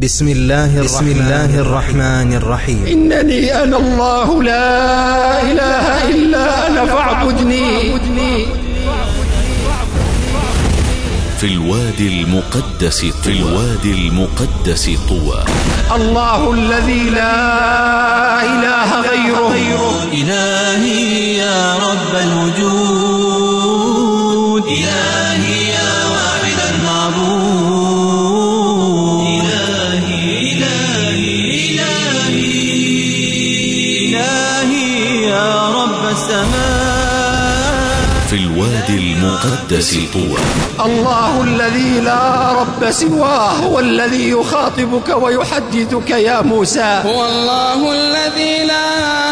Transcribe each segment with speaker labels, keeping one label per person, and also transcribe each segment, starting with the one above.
Speaker 1: بسم الله الرحمن الرحيم.
Speaker 2: إنني أنا الله لا إله إلا أنا فاعبدني.
Speaker 3: في الوادي المقدس طوى
Speaker 2: الله الذي لا إله غيره.
Speaker 4: إلهي يا رب الوجود، إلهي يا واحد المعبود، إلهي يا رب السماء.
Speaker 3: في الوادي المقدس طوى
Speaker 2: الله الذي لا رب سواه هو الذي يخاطبك ويحدثك يا موسى.
Speaker 5: هو الله الذي لا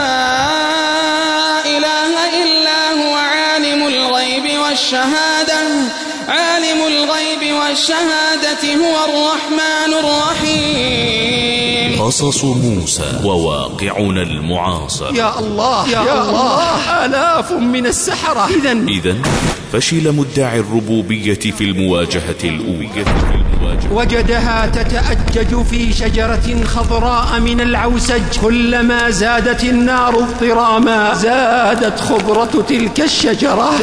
Speaker 5: إله إلا هو عالم الغيب والشهادة هو الرحمن الرحيم.
Speaker 3: قصص موسى وواقعنا المعاصر.
Speaker 2: يا الله آلاف من السحرة.
Speaker 3: إذن فشل مدعي الربوبية في المواجهة الأولى.
Speaker 2: وجدها تتأجج في شجرة خضراء من العوسج، كلما زادت النار اضطراما زادت خضرة تلك الشجرة.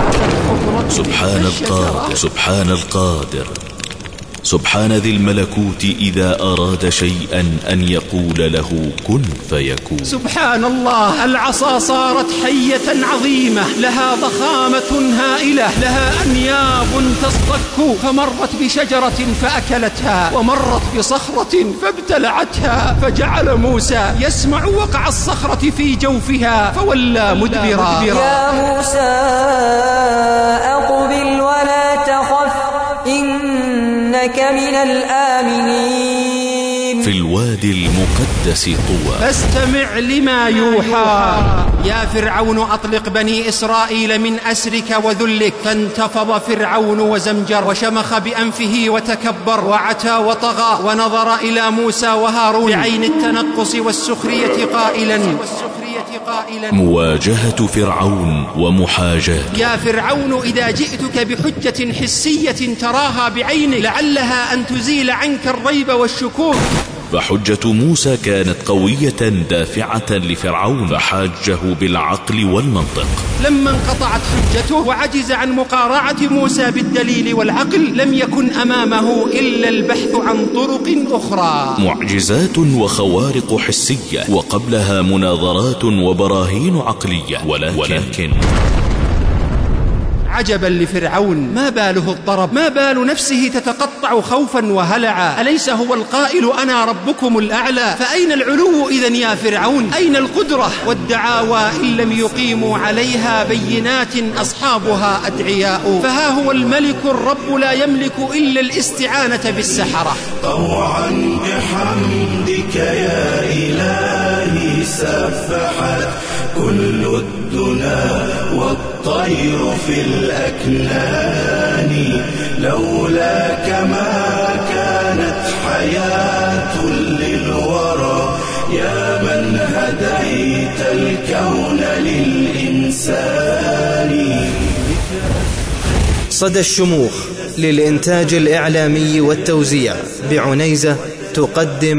Speaker 3: سبحان القادر سبحان ذي الملكوت إذا أراد شيئا أن يقول له كن فيكون.
Speaker 2: سبحان الله، العصا صارت حية عظيمة لها ضخامة هائلة، لها أنياب تصطك، فمرت بشجرة فأكلتها ومرت بصخرة فابتلعتها، فجعل موسى يسمع وقع الصخرة في جوفها فولى مدبرا.
Speaker 6: يا موسى أقبل ولا تخف إنك من الآمنين.
Speaker 3: في الوادي المقدس طوى
Speaker 2: فاستمع لما يوحى. يا فرعون أطلق بني إسرائيل من أسرك وذلك. فانتفض فرعون وزمجر وشمخ بأنفه وتكبر وعتى وطغى، ونظر إلى موسى وهارون بعين التنقص والسخرية قائلا
Speaker 3: مواجهة فرعون ومحاجاته.
Speaker 2: يا فرعون إذا جئتك بحجة حسية تراها بعينك لعلها أن تزيل عنك الريب والشكوك.
Speaker 3: فحجة موسى كانت قوية دافعة لفرعون، فحاجه بالعقل والمنطق.
Speaker 2: لما انقطعت حجته وعجز عن مقارعة موسى بالدليل والعقل، لم يكن أمامه إلا البحث عن طرق أخرى.
Speaker 3: معجزات وخوارق حسية، وقبلها مناظرات وبراهين عقلية. ولكن
Speaker 2: عجبا لفرعون، ما باله اضطرب، ما بال نفسه تتقطع خوفا وهلعا. أليس هو القائل أنا ربكم الأعلى؟ فأين العلو إذن يا فرعون؟ أين القدرة؟ والدعاوى إن لم يقيموا عليها بينات أصحابها أدعياء. فها هو الملك الرب لا يملك إلا الاستعانة بالسحرة.
Speaker 7: طوعا بحمدك يا إلهي سبحت كل الدنا والطير في الأكنان، لولاك ما كانت حياة للورى يا من هديت الكون للإنسان.
Speaker 1: صدى الشموخ للإنتاج الإعلامي والتوزيع بعنيزة تقدم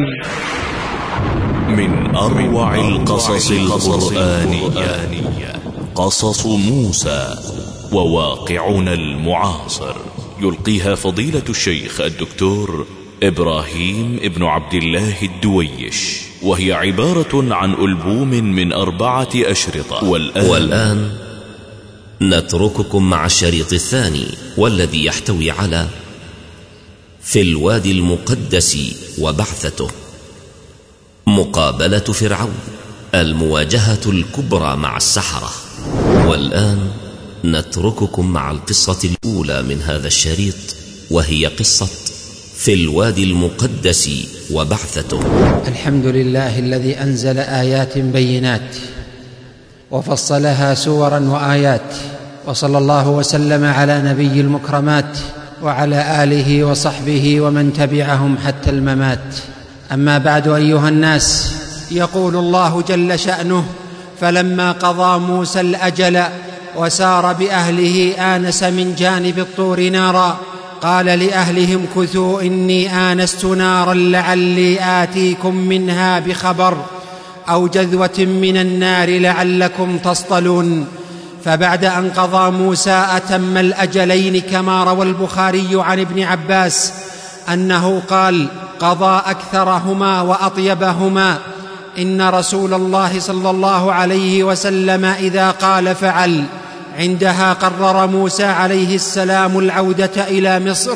Speaker 3: من أروع القصص القرآنية قصص موسى وواقعنا المعاصر، يلقيها فضيلة الشيخ الدكتور إبراهيم ابن عبد الله الدويش، وهي عبارة عن ألبوم من 4 أشرطة.
Speaker 8: والآن نترككم مع الشريط الثاني، والذي يحتوي على في الوادي المقدس وبعثته، مقابلة فرعون، المواجهة الكبرى مع السحرة. والآن نترككم مع القصة الأولى من هذا الشريط، وهي قصة في الوادي المقدس وبعثته.
Speaker 9: الحمد لله الذي أنزل آيات بينات وفصلها سورا وآيات، وصلى الله وسلم على نبي المكرمات وعلى آله وصحبه ومن تبعهم حتى الممات. أما بعد أيها الناس، يقول الله جل شأنه: فلما قضى موسى الأجل وسار بأهله آنس من جانب الطور نارا قال لأهلهم كثوا إني آنست نارا لعلي آتيكم منها بخبر أو جذوة من النار لعلكم تصطلون. فبعد أن قضى موسى أتم الأجلين كما روى البخاري عن ابن عباس أنه قال: قضى أكثرهما وأطيبهما. إن رسول الله صلى الله عليه وسلم إذا قال فعل. عندها قرر موسى عليه السلام العودة إلى مصر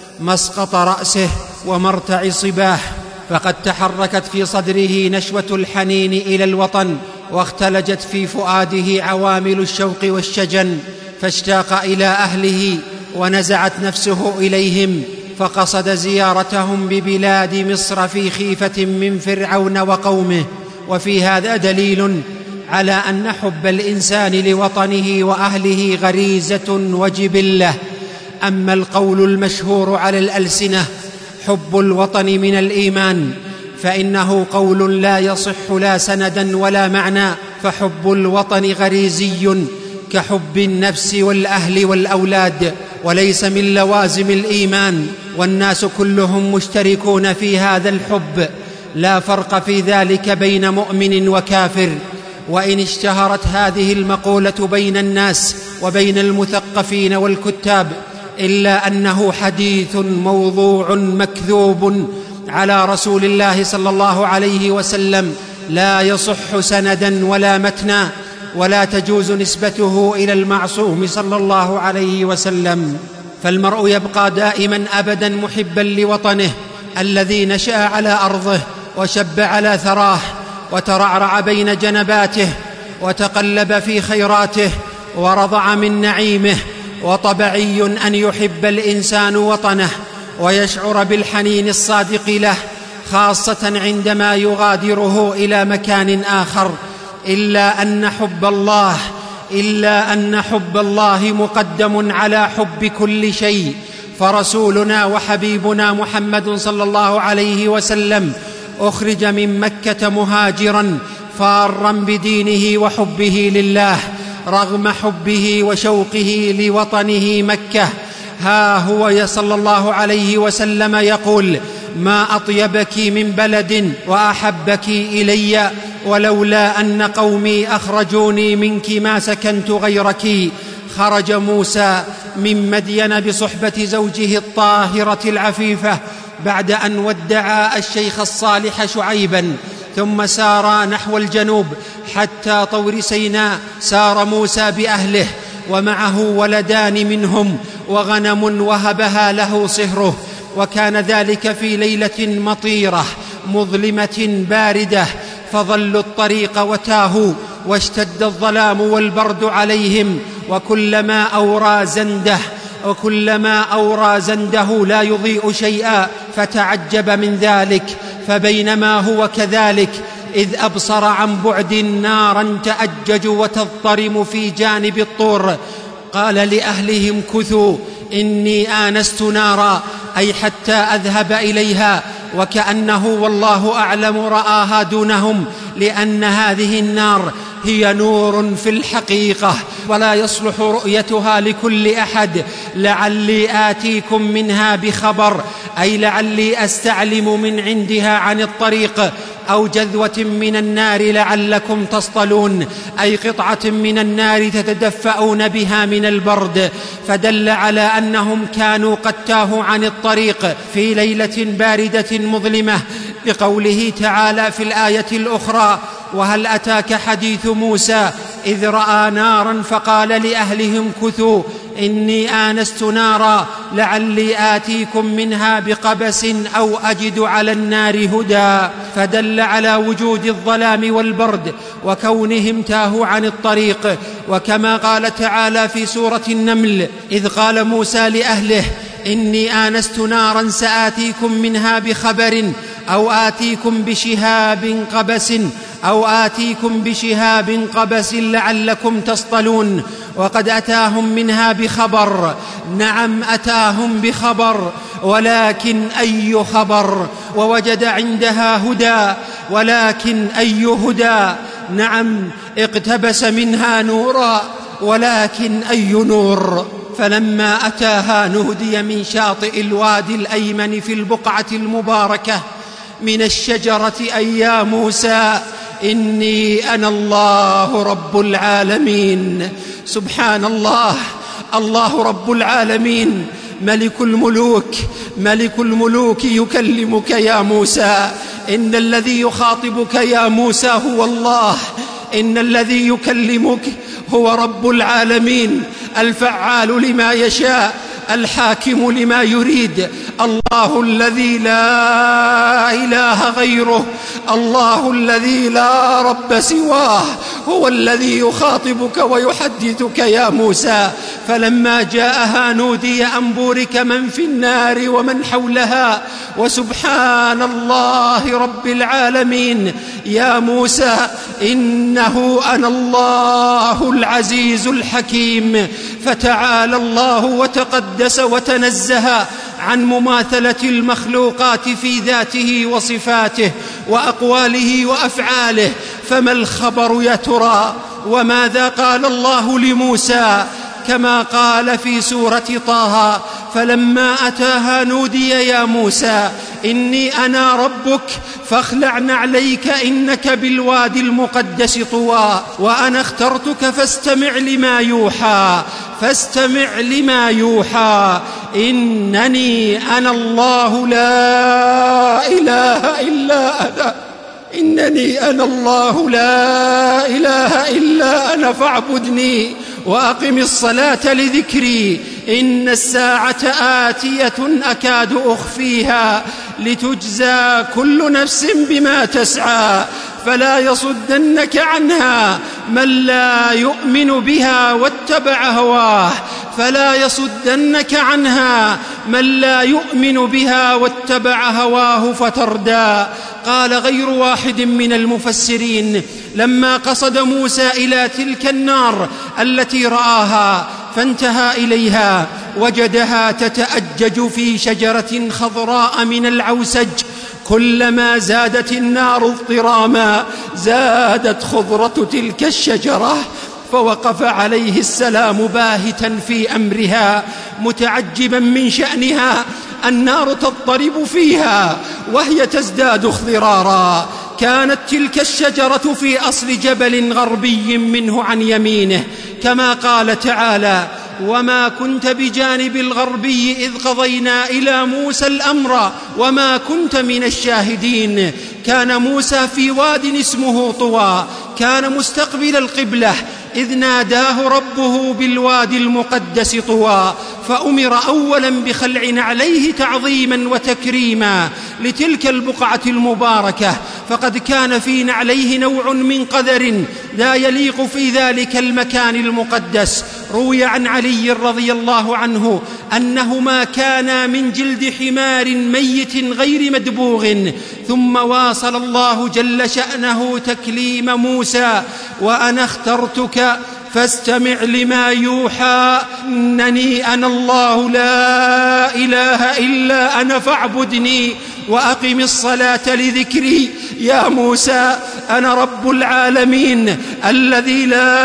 Speaker 9: مسقط رأسه ومرتع صباه، فقد تحركت في صدره نشوة الحنين إلى الوطن، واختلجت في فؤاده عوامل الشوق والشجن، فاشتاق إلى أهله ونزعت نفسه إليهم، فقصد زيارتهم ببلاد مصر في خيفة من فرعون وقومه. وفي هذا دليل على أن حب الإنسان لوطنه وأهله غريزة وجبلة. أما القول المشهور على الألسنة حب الوطن من الإيمان فإنه قول لا يصح لا سندا ولا معنى، فحب الوطن غريزي كحب النفس والأهل والأولاد، وليس من لوازم الإيمان، والناس كلهم مشتركون في هذا الحب، لا فرق في ذلك بين مؤمن وكافر. وإن اشتهرت هذه المقولة بين الناس وبين المثقفين والكتاب، إلا أنه حديث موضوع مكذوب على رسول الله صلى الله عليه وسلم، لا يصح سندا ولا متنا، ولا تجوز نسبته إلى المعصوم صلى الله عليه وسلم. فالمرء يبقى دائما أبدا محبا لوطنه الذي نشأ على أرضه وشب على ثراه وترعرع بين جنباته وتقلب في خيراته ورضع من نعيمه. وطبيعي أن يحب الإنسان وطنه ويشعر بالحنين الصادق له، خاصة عندما يغادره إلى مكان آخر، إلا أن حب الله مقدم على حب كل شيء. فرسولنا وحبيبنا محمد صلى الله عليه وسلم أخرج من مكة مهاجرا فارا بدينه وحبه لله رغم حبه وشوقه لوطنه مكة. ها هو صلى الله عليه وسلم يقول: ما أطيبك من بلد وأحبك إلي، ولولا أن قومي أخرجوني منك ما سكنت غيرك. خرج موسى من مدين بصحبة زوجه الطاهرة العفيفة بعد أن ودعا الشيخ الصالح شعيبا، ثم سار نحو الجنوب حتى طور سيناء. سار موسى بأهله ومعه ولدان منهم وغنم وهبها له صهره، وكان ذلك في ليلة مطيرة مظلمة باردة، فضلوا الطريق وتاهوا واشتد الظلام والبرد عليهم، وكلما أورى زنده لا يضيء شيئا، فتعجب من ذلك. فبينما هو كذلك إذ أبصر عن بعد نارا تأجج وتضطرم في جانب الطور. قال لأهلهم كثوا إني آنست نارا، أي حتى أذهب إليها، وكأنه والله أعلم رآها دونهم، لأن هذه النار هي نور في الحقيقة ولا يصلح رؤيتها لكل أحد. لعلي آتيكم منها بخبر، أي لعلي أستعلم من عندها عن الطريق، أو جذوة من النار لعلكم تصطلون، أي قطعة من النار تتدفئون بها من البرد. فدل على أنهم كانوا قد تاهوا عن الطريق في ليلة باردة مظلمة، لقوله تعالى في الآية الأخرى: وهل أتاك حديث موسى إذ رأى نارا فقال لأهلهم كثوا إني آنست نارا لعلي آتيكم منها بقبس أو أجد على النار هدى. فدل على وجود الظلام والبرد وكونهم تاهوا عن الطريق. وكما قال تعالى في سورة النمل: إذ قال موسى لأهله إني آنست نارا سآتيكم منها بخبر أو آتيكم بشهاب قبس لعلكم تصطلون. وقد أتاهم منها بخبر، نعم أتاهم بخبر، ولكن أي خبر؟ ووجد عندها هدى، ولكن أي هدى؟ نعم اقتبس منها نورا، ولكن أي نور؟
Speaker 2: فلما أتاها نودي من شاطئ الوادي الأيمن في البقعة المباركة من الشجرة أي يا موسى إني أنا الله رب العالمين. سبحان الله، الله رب العالمين ملك الملوك يكلمك يا موسى. إن الذي يخاطبك يا موسى هو الله، إن الذي يكلمك هو رب العالمين، الفعال لما يشاء، الحاكم لما يريد، الله الذي لا إله غيره، الله الذي لا رب سواه، هو الذي يخاطبك ويحدثك يا موسى. فلما جاءها نودي أن بورك من في النار ومن حولها وسبحان الله رب العالمين. يا موسى إنه أنا الله العزيز الحكيم. فتعالى الله وتقدس وتنزه عن مماثلة المخلوقات في ذاته وصفاته وأقواله وأفعاله. فما الخبر يا ترى؟ وماذا قال الله لموسى؟ كما قال في سورة طه: فلما أتاها نودي يا موسى إني أنا ربك فاخلع نعليك إنك بالوادي المقدس طوى وأنا اخترتك فاستمع لما يوحى إنني أنا الله لا إله إلا أنا إنني أنا الله لا إله إلا أنا فاعبدني وأقم الصلاة لذكري إن الساعة آتية أكاد أخفيها لتجزى كل نفس بما تسعى فلا يصدنك عنها من لا يؤمن بها واتبع هواه فتردى. قال غير واحد من المفسرين: لما قصد موسى إلى تلك النار التي رآها فانتهى إليها وجدها تتأجج في شجرة خضراء من العوسج، كلما زادت النار اضطراما زادت خضرة تلك الشجرة. فوقف عليه السلام باهتا في أمرها متعجبا من شأنها. النار تضطرب فيها وهي تزداد اخضرارا. كانت تلك الشجرة في أصل جبل غربي منه عن يمينه، كما قال تعالى: وما كنت بجانب الغربي إذ قضينا إلى موسى الأمر وما كنت من الشاهدين. كان موسى في واد اسمه طوى، كان مستقبل القبلة، إذ ناداه ربه بالوادي المقدس طوى، فأمر أولا بخلع نعليه تعظيما وتكريما لتلك البقعة المباركة، فقد كان في نعليه نوع من قذر لا يليق في ذلك المكان المقدس. روي عن علي رضي الله عنه أنهما كانا من جلد حمار ميت غير مدبوغ. ثم واصل الله جل شأنه تكليم موسى: وأنا اخترتك فاستمع لما يوحى إنني أنا الله لا إله إلا أنا فاعبدني وأقم الصلاة لذكري. يا موسى أنا رب العالمين الذي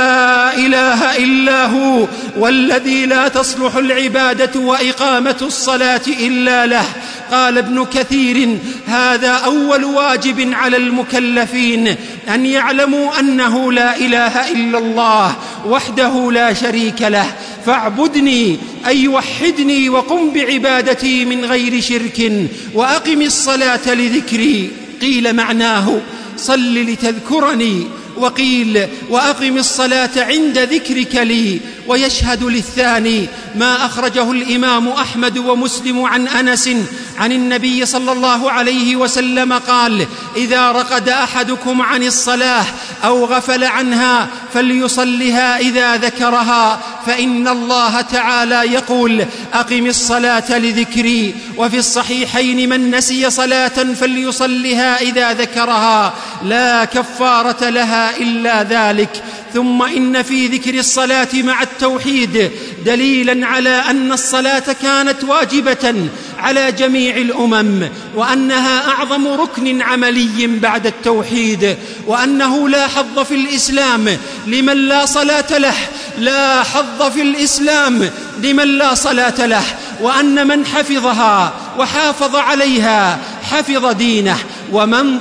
Speaker 2: لا إله إلا هو والذي لا تصلح العبادة وإقامة الصلاة إلا له. قال ابن كثير: هذا أول واجب على المكلفين أن يعلموا أنه لا إله إلا الله وحده لا شريك له، فاعبدني أي وحدني وقم بعبادتي من غير شرك وأقم الصلاة لذكري. قيل معناه صل لتذكرني، وقيل وأقم الصلاة عند ذكرك لي. ويشهد للثاني ما أخرجه الإمام أحمد ومسلم عن أنس عن النبي صلى الله عليه وسلم قال: إذا رقد أحدكم عن الصلاة أو غفل عنها فليصلها إذا ذكرها، فإن الله تعالى يقول: أقم الصلاة لذكري. وفي الصحيحين: من نسي صلاة فليصلها إذا ذكرها لا كفارة لها إلا ذلك. ثم إن في ذكر الصلاة مع التوحيد دليلا على أن الصلاة كانت واجبة على جميع الأمم، وأنها أعظم ركن عملي بعد التوحيد، وأنه لا حظ في الإسلام لمن لا صلاة له لا حظ في الإسلام لمن لا صلاة له، وأن من حفظها وحافظ عليها حفظ دينه، ومن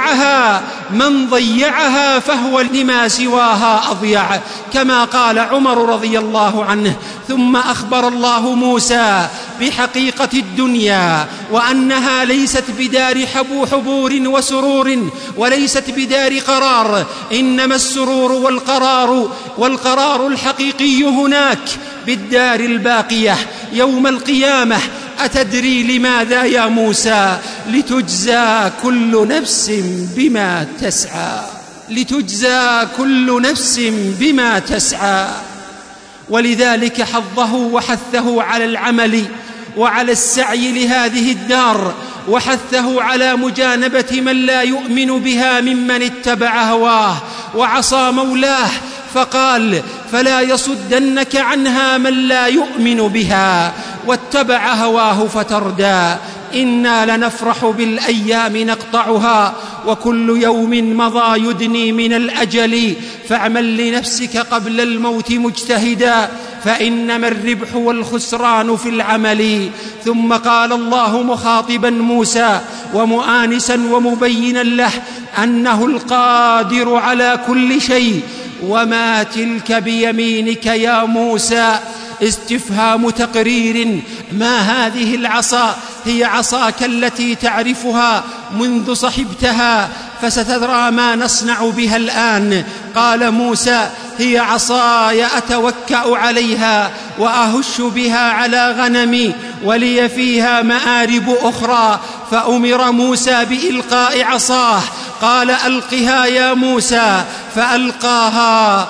Speaker 2: ضيعها فهو لما سواها أضيع، كما قال عمر رضي الله عنه. ثم أخبر الله موسى بحقيقة الدنيا، وأنها ليست بدار حبور وسرور، وليست بدار قرار، إنما السرور والقرار الحقيقي هناك بالدار الباقية يوم القيامة. أتدري لماذا يا موسى؟ لتجزى كل نفس بما تسعى. ولذلك حضه وحثه على العمل وعلى السعي لهذه الدار، وحثه على مجانبة من لا يؤمن بها ممن اتبع هواه وعصى مولاه، فقال: فلا يصدنك عنها من لا يؤمن بها واتبع هواه فتردى. إنا لنفرح بالأيام نقطعها، وكل يوم مضى يدني من الأجل، فاعمل لنفسك قبل الموت مجتهدا، فإنما الربح والخسران في العمل. ثم قال الله مخاطبا موسى ومؤانسا ومبينا له أنه القادر على كل شيء: وما تلك بيمينك يا موسى؟ استفهام تقرير. ما هذه العصا؟ هي عصاك التي تعرفها منذ صحبتها، فستدرى ما نصنع بها الآن. قال موسى: هي عصاي أتوكأ عليها وأهش بها على غنمي ولي فيها مآرب أخرى. فأمر موسى بإلقاء عصاه، قال: ألقها يا موسى، فألقاها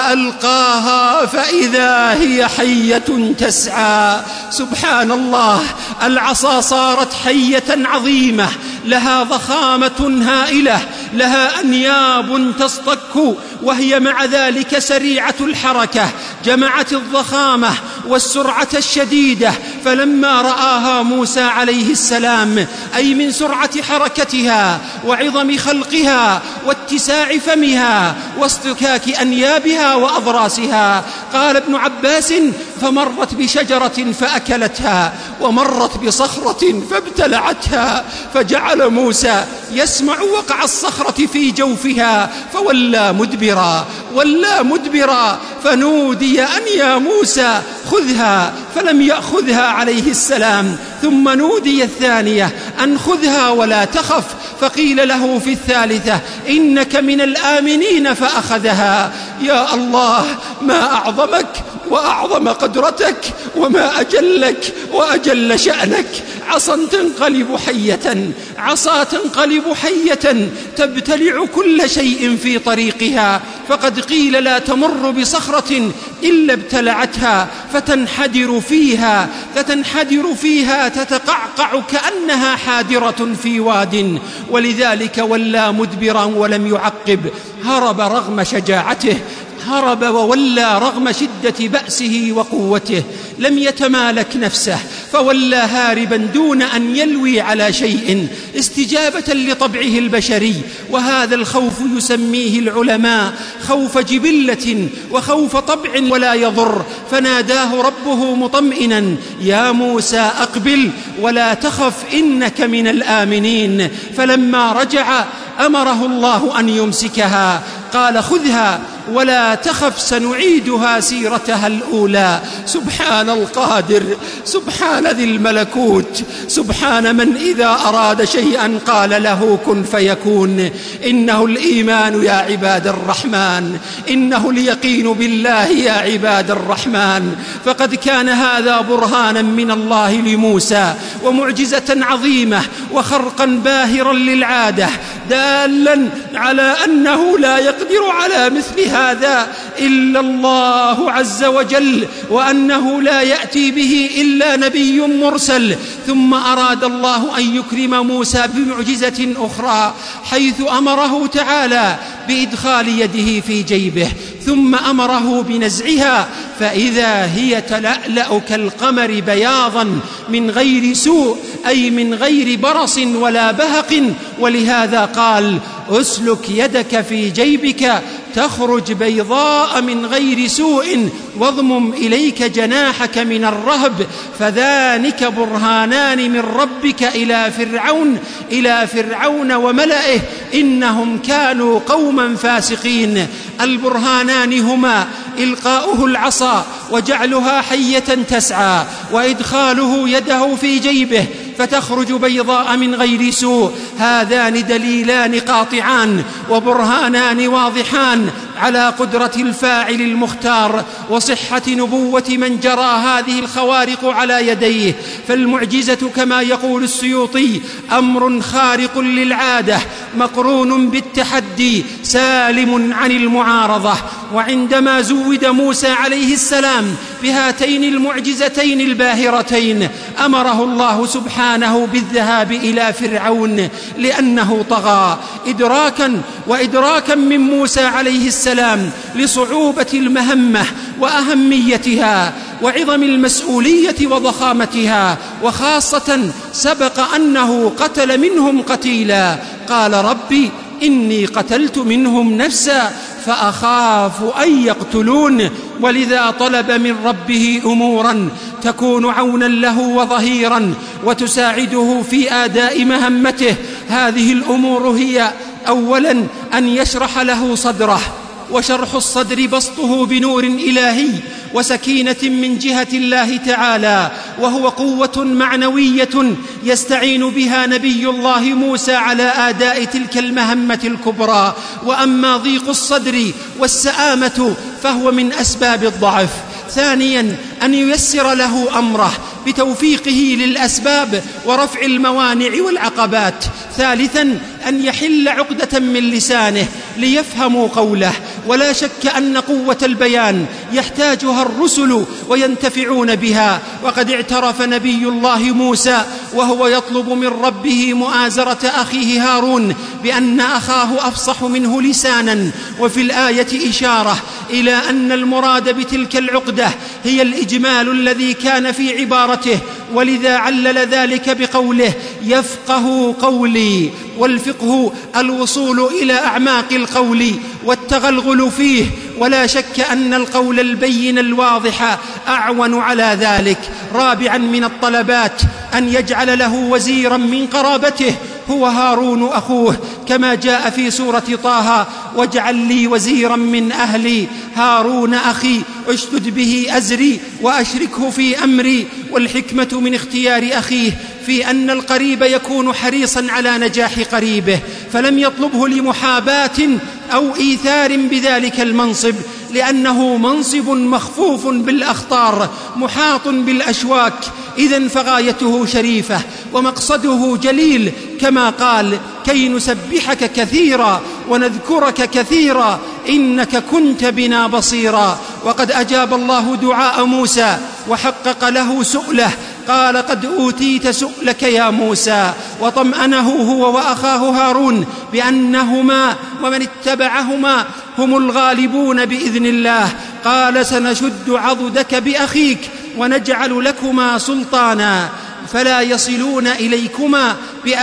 Speaker 2: فإذا هي حية تسعى. سبحان الله، العصا صارت حية عظيمة لها ضخامة هائلة، لها أنياب تصطك، وهي مع ذلك سريعة الحركة، جمعت الضخامة والسرعة الشديدة. فلما رآها موسى عليه السلام، أي من سرعة حركتها وعظم خلقها واتساع فمها واصطكاك أنيابها وأضراسها، قال ابن عباس: فمرت بشجرة فأكلتها، ومرت بصخرة فابتلعتها، فجعل موسى يسمع وقع الصخرة في جوفها، فولى مدبرا، فنودي أن يا موسى خذها، فلم يأخذها عليه السلام. ثم نودي الثانية أن خذها ولا تخف، فقيل له في الثالثة: إنك من الآمنين، فأخذها. يا الله، ما أعظمك وأعظم قدرتك، وما أجلك وأجل شأنك. عصا تنقلب حية تبتلع كل شيء في طريقها، فقد قيل: لا تمر بصخرة إلا ابتلعتها، فتنحدر فيها تتقعقع كأنها حادرة في واد. ولذلك ولى مدبرا ولم يعقب، هرب رغم شجاعته، هرب وولى رغم شدة بأسه وقوته، لم يتمالك نفسه، فولى هاربا دون أن يلوي على شيء، استجابة لطبعه البشري. وهذا الخوف يسميه العلماء خوف جبلة وخوف طبع ولا يضر. فناداه ربه مطمئنا: يا موسى أقبل ولا تخف، إنك من الآمنين. فلما رجع أمره الله أن يمسكها، قال: خذها ولا تخف، سنعيدها سيرتها الأولى. سبحان القادر، سبحان ذي الملكوت، سبحان من إذا أراد شيئا قال له كن فيكون. إنه الإيمان يا عباد الرحمن، إنه اليقين بالله يا عباد الرحمن. فقد كان هذا برهانا من الله لموسى، ومعجزة عظيمة، وخرقا باهرا للعادة، دالا على أنه لا يقدر على مثل هذا إلا الله عز وجل، وأنه لا يأتي به إلا نبي مرسل. ثم أراد الله أن يكرم موسى بمعجزة أخرى، حيث أمره تعالى بإدخال يده في جيبه، ثم أمره بنزعها، فإذا هي تلألأ كالقمر بياضا من غير سوء، أي من غير برص ولا بهق. ولهذا قال: أسلك يدك في جيبك تخرج بيضاء من غير سوء واضمم إليك جناحك من الرهب فذلك برهانان من ربك إلى فرعون وملئه إنهم كانوا قوما فاسقين. البرهانان هما إلقاؤه العصا وجعلها حية تسعى، وإدخاله يده في جيبه فتخرج بيضاء من غير سوء. هذان دليلان قاطعان وبرهانان واضحان على قدرة الفاعل المختار وصحة نبوة من جرى هذه الخوارق على يديه. فالمعجزة كما يقول السيوطي أمر خارق للعادة مقرون بالتحدي سالم عن المعارضة. وعندما زود موسى عليه السلام بهاتين المعجزتين الباهرتين أمره الله سبحانه بالذهاب إلى فرعون لأنه طغى وإدراكا من موسى عليه السلام لصعوبة المهمة وأهميتها وعظم المسؤولية وضخامتها، وخاصة سبق أنه قتل منهم قتيلا. قال ربي إني قتلت منهم نفسا فأخاف أن يقتلون، ولذا طلب من ربه أمورا تكون عونا له وظهيرا وتساعده في أداء مهمته. هذه الأمور هي أولا أن يشرح له صدره، وشرح الصدر بسطه بنور إلهي وسكينة من جهة الله تعالى، وهو قوة معنوية يستعين بها نبي الله موسى على أداء تلك المهمة الكبرى. وأما ضيق الصدر والسآمة فهو من أسباب الضعف. ثانيا أن ييسر له أمره بتوفيقه للأسباب ورفع الموانع والعقبات. ثالثا أن يحل عقدة من لسانه ليفهموا قوله. ولا شك أن قوة البيان يحتاجها الرسل وينتفعون بها، وقد اعترف نبي الله موسى وهو يطلب من ربه مؤازرة أخيه هارون بأن أخاه أفصح منه لسانا. وفي الآية إشارة إلى أن المراد بتلك العقدة هي الإجمال الذي كان في عبارته، ولذا علل ذلك بقوله يفقه قولي. والفقه الوصول إلى أعماق القول والتغلغل فيه، ولا شك أن القول البين الواضح أعون على ذلك. رابعا من الطلبات أن يجعل له وزيرا من قرابته هو هارون أخوه، كما جاء في سورة طه واجعل لي وزيرا من أهلي هارون أخي اشدد به أزري وأشركه في أمري. والحكمة من اختيار أخيه في أن القريب يكون حريصا على نجاح قريبه، فلم يطلبه لمحاباة أو إيثار بذلك المنصب، لأنه منصب مخفوف بالأخطار محاط بالأشواك. إذن فغايته شريفة ومقصده جليل، كما قال كي نسبحك كثيرا ونذكرك كثيرا إنك كنت بنا بصيرا. وقد أجاب الله دعاء موسى وحقق له سؤله، قال قد أوتيت سؤلك يا موسى، وطمأنه هو وأخاه هارون بأنهما ومن اتبعهما هم الغالبون بإذن الله. قال سنشد عضدك بأخيك ونجعل لكما سلطانا فلا يصلون إليكما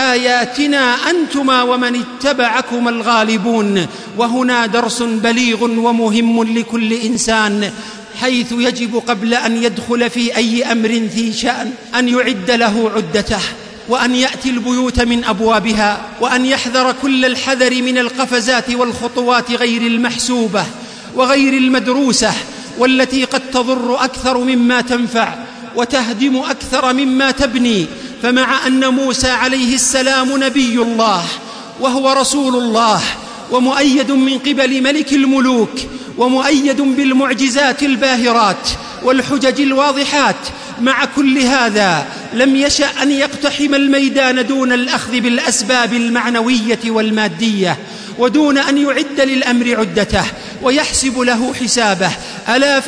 Speaker 2: بآياتنا أنتما ومن اتبعكما الغالبون. وهنا درس بليغ ومهم لكل إنسان، حيث يجب قبل أن يدخل في أي أمر ذي شأن أن يعد له عدته، وأن يأتي البيوت من أبوابها، وأن يحذر كل الحذر من القفزات والخطوات غير المحسوبة وغير المدروسة، والتي قد تضر أكثر مما تنفع وتهدم أكثر مما تبني. فمع أن موسى عليه السلام نبي الله وهو رسول الله ومؤيد من قبل ملك الملوك ومؤيد بالمعجزات الباهرات والحجج الواضحات، مع كل هذا لم يشأ أن يقتحم الميدان دون الأخذ بالأسباب المعنوية والمادية، ودون أن يعد للأمر عدته ويحسب له حسابه. ألا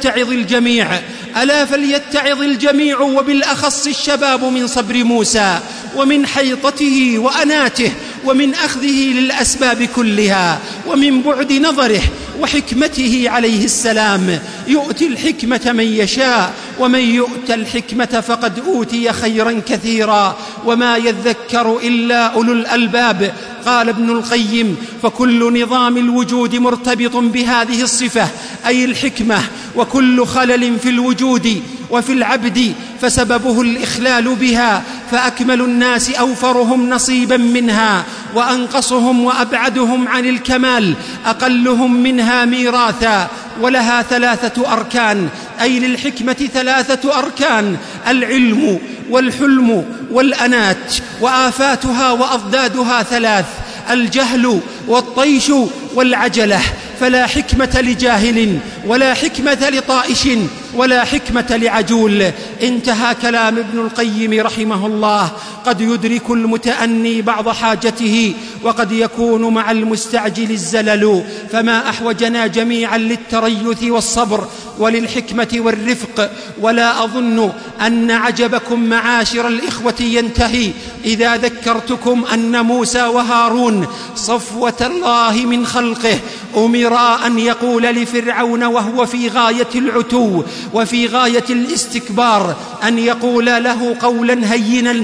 Speaker 2: فليتعظ الجميع وبالأخص الشباب من صبر موسى ومن حيطته وأناته ومن أخذه للأسباب كلها ومن بعد نظره وحكمته عليه السلام. يؤتي الحكمة من يشاء ومن يؤت الحكمة فقد أوتي خيرا كثيرا وما يذكر إلا أولو الألباب. قال ابن القيم: فكل نظام الوجود مرتبط بهذه الصفة، أي الحكمة، وكل خلل في الوجود وفي العبد فسببه الإخلال بها، فأكمل الناس أوفرهم نصيبا منها، وأنقصهم وأبعدهم عن الكمال أقلهم منها ميراثا. ولها 3 أركان، أي للحكمة 3 أركان: العلم والحلم والأنات، وآفاتها وأضدادها 3: الجهل والطيش والعجلة. فلا حكمة لجاهل، ولا حكمة لطائش، ولا حكمة لعجول. انتهى كلام ابن القيم رحمه الله. قد يدرك المتأني بعض حاجته، وقد يكون مع المستعجل الزلل، فما أحوجنا جميعا للتريث والصبر وللحكمة والرفق. ولا أظن أن عجبكم معاشر الإخوة ينتهي إذا ذكرتكم أن موسى وهارون صفوة الله من خلقه أمرا أن يقول لفرعون وهو في غاية العتو وفي غاية الاستكبار، أن يقول له قولا هينا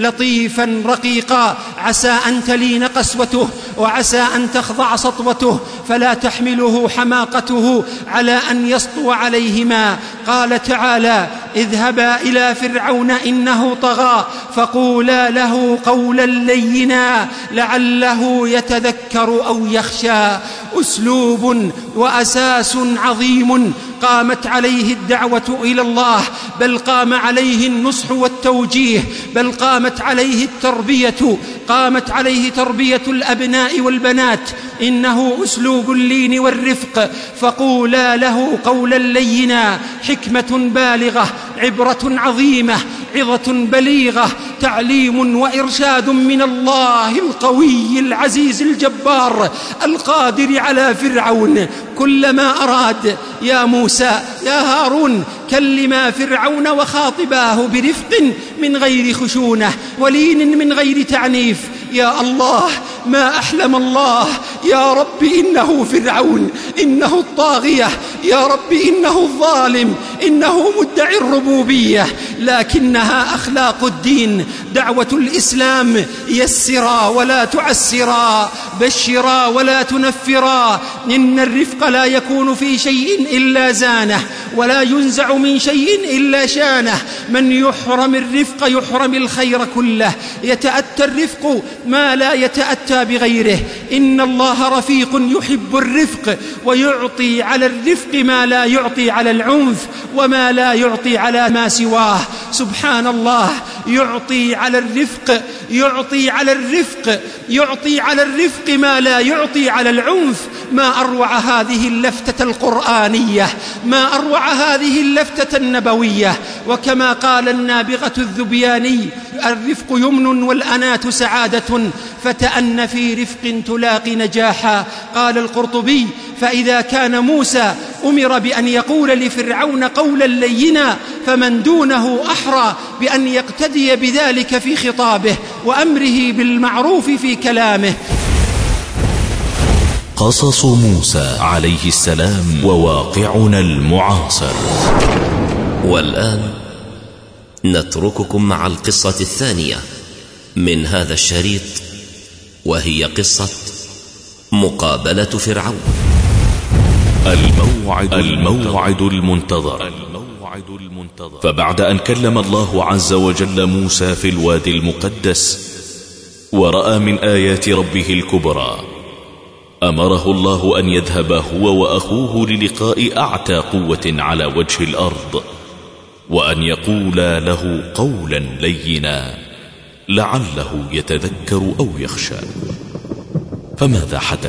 Speaker 2: لطيفا رقيقا، عسى أن تلين قسوته وعسى أن تخضع سطوته، فلا تحمله حماقته على أن يسطو عليهما. قال تعالى: اذهبا إلى فرعون إنه طغى فقولا له قولا لينا لعله يتذكر أو يخشى. أسلوب وأساس عظيم قامت عليه الدعوة إلى الله، بل قام عليه النصح والتوجيه، بل قامت عليه التربية، قامت عليه تربية الأبناء والبنات. إنه أسلوب اللين والرفق. فقولا له قولا لينا، حكمة بالغة، عبرة عظيمة، عظة بليغة، تعليم وإرشاد من الله القوي العزيز الجبار القادر على فرعون. كلما أراد يا موسى يا هارون كلما فرعون وخاطباه برفق من غير خشونة، ولين من غير تعنيف. يا الله ما أحلم الله. يا رب إنه فرعون، إنه الطاغية، يا رب إنه الظالم، إنه مدعي الربوبية، لكنها أخلاق الدين. دعوة الإسلام: يسرا ولا تعسرا، بشرا ولا تنفرا. إن الرفق لا يكون في شيء إلا زانه، ولا ينزع من شيء إلا شانه. من يحرم الرفق يحرم الخير كله. يتأتى الرفق ما لا يتأتى بغيره. إن الله رفيق يحب الرفق، ويعطي على الرفق ما لا يعطي على العنف، وما لا يعطي على ما سواه. سبحان الله، يعطي على الرفق، يعطي على الرفق، يعطي على الرفق ما لا يعطي على العنف. ما أروع هذه اللفتة القرآنية، ما أروع هذه اللفتة النبوية. وكما قال النابغة الذبياني: الرفق يمن والأنات سعادة، فتأن في رفق تلاقي نجاحا. قال القرطبي: فإذا كان موسى أمر بأن يقول لفرعون قولا لينا، فمن دونه أحرى بأن يقتدي بذلك في خطابه وأمره بالمعروف في كلامه.
Speaker 3: قصص موسى عليه السلام وواقعنا المعاصر.
Speaker 8: والآن نترككم مع القصة الثانية من هذا الشريط، وهي قصة مقابلة فرعون.
Speaker 3: الموعد المنتظر. فبعد أن كلم الله عز وجل موسى في الوادي المقدس ورأى من آيات ربه الكبرى، أمره الله أن يذهب هو وأخوه للقاء أعتى قوة على وجه الأرض، وأن يقولا له قولا لينا لعله يتذكر أو يخشى. فماذا حدث؟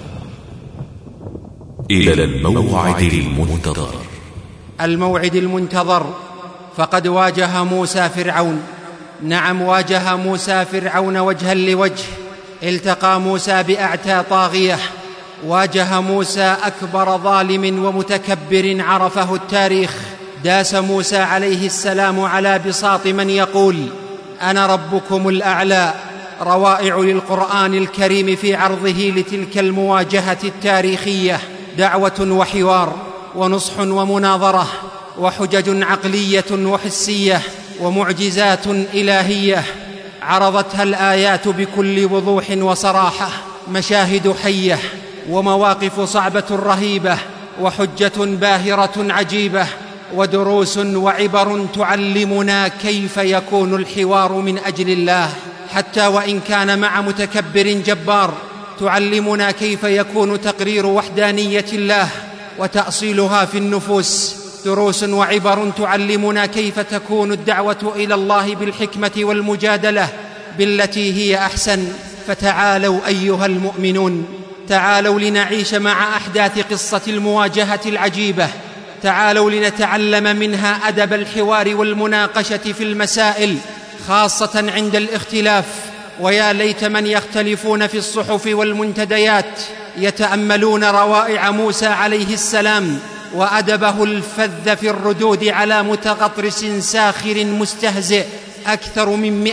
Speaker 3: إلى الموعد المنتظر.
Speaker 9: الموعد المنتظر. فقد واجه موسى فرعون. نعم، واجه موسى فرعون وجها لوجه. التقى موسى بأعتى طاغية. واجه موسى أكبر ظالم ومتكبر عرفه التاريخ. داس موسى عليه السلام على بساط من يقول: أنا ربكم الأعلى. روائع للقرآن الكريم في عرضه لتلك المواجهة التاريخية: دعوة وحوار ونصح ومناظرة، وحجج عقلية وحسية، ومعجزات إلهية.
Speaker 2: عرضتها الآيات بكل وضوح وصراحة، مشاهد حية ومواقف صعبة رهيبة وحجة باهرة عجيبة ودروس وعبر تعلمنا كيف يكون الحوار من أجل الله حتى وإن كان مع متكبر جبار، تعلمنا كيف يكون تقرير وحدانية الله وتأصيلها في النفوس، دروس وعبر تعلمنا كيف تكون الدعوة إلى الله بالحكمة والمجادلة بالتي هي أحسن. فتعالوا أيها المؤمنون، تعالوا لنعيش مع أحداث قصة المواجهة العجيبة، تعالوا لنتعلم منها أدب الحوار والمناقشة في المسائل خاصة عند الاختلاف. ويا ليت من يختلفون في الصحف والمنتديات يتأملون روائع موسى عليه السلام وأدبه الفذ في الردود على متغطرس ساخر مستهزئ. أكثر من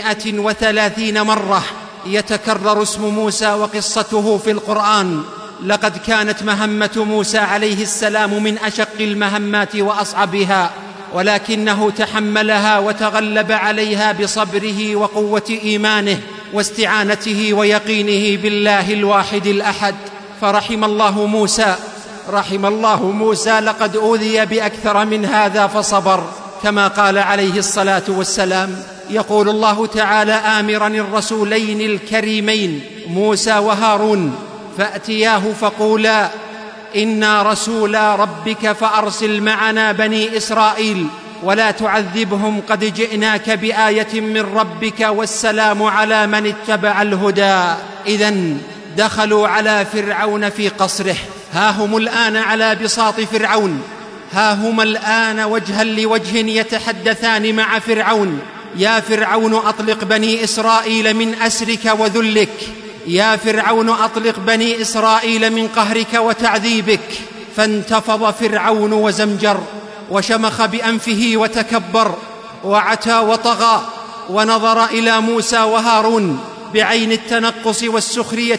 Speaker 2: 130 مرة يتكرر اسم موسى وقصته في القرآن. لقد كانت مهمة موسى عليه السلام من أشق المهمات وأصعبها، ولكنه تحملها وتغلب عليها بصبره وقوة إيمانه واستعانته ويقينه بالله الواحد الأحد. فرحم الله موسى، رحم الله موسى، لقد أوذي بأكثر من هذا فصبر، كما قال عليه الصلاة والسلام. يقول الله تعالى آمرا الرسولين الكريمين موسى وهارون: فأتياه فقولا إنا رسولا ربك فأرسل معنا بني إسرائيل ولا تعذبهم قد جئناك بآية من ربك والسلام على من اتبع الهدى. إذن دخلوا على فرعون في قصره، ها هم الآن على بساط فرعون، ها هم الآن وجها لوجه يتحدثان مع فرعون: يا فرعون أطلق بني إسرائيل من أسرك وذلك، يا فرعون أطلق بني إسرائيل من قهرك وتعذيبك. فانتفض فرعون وزمجر وشمخ بأنفه وتكبر وعتى وطغى، ونظر إلى موسى وهارون بعين التنقص والسخرية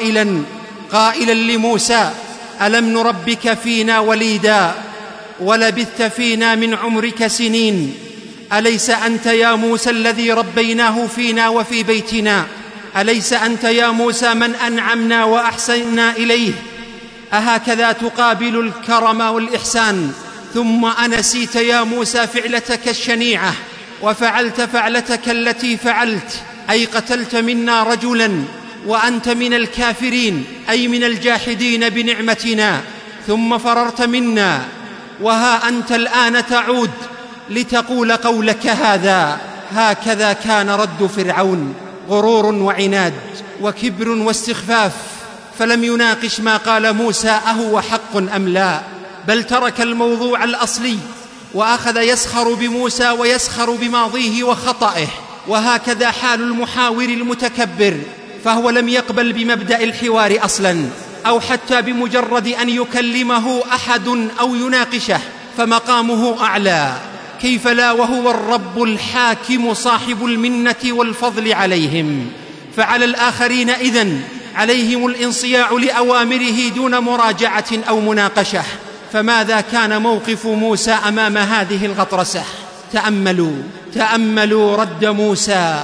Speaker 2: قائلا لموسى: ألم نربك فينا وليدا ولبثت فينا من عمرك سنين؟ أليس أنت يا موسى الذي ربيناه فينا وفي بيتنا؟ أليس أنت يا موسى من أنعمنا وأحسنا إليه؟ أهكذا تقابل الكرم والإحسان؟ ثم أنسيت يا موسى فعلتك الشنيعة وفعلت فعلتك التي فعلت، أي قتلت منا رجلا وأنت من الكافرين، أي من الجاحدين بنعمتنا، ثم فررت منا، وها أنت الآن تعود لتقول قولك هذا. هكذا كان رد فرعون: غرور وعناد وكبر واستخفاف. فلم يناقش ما قال موسى أهو حق أم لا، بل ترك الموضوع الأصلي وأخذ يسخر بموسى ويسخر بماضيه وخطئه. وهكذا حال المحاور المتكبر، فهو لم يقبل بمبدأ الحوار أصلا، أو حتى بمجرد أن يكلمه أحد أو يناقشه، فمقامه أعلى. كيف لا وهو الرب الحاكم صاحب المنة والفضل عليهم؟ فعلى الآخرين إذن عليهم الانصياع لأوامره دون مراجعة أو مناقشة. فماذا كان موقف موسى أمام هذه الغطرسة؟ تأملوا رد موسى،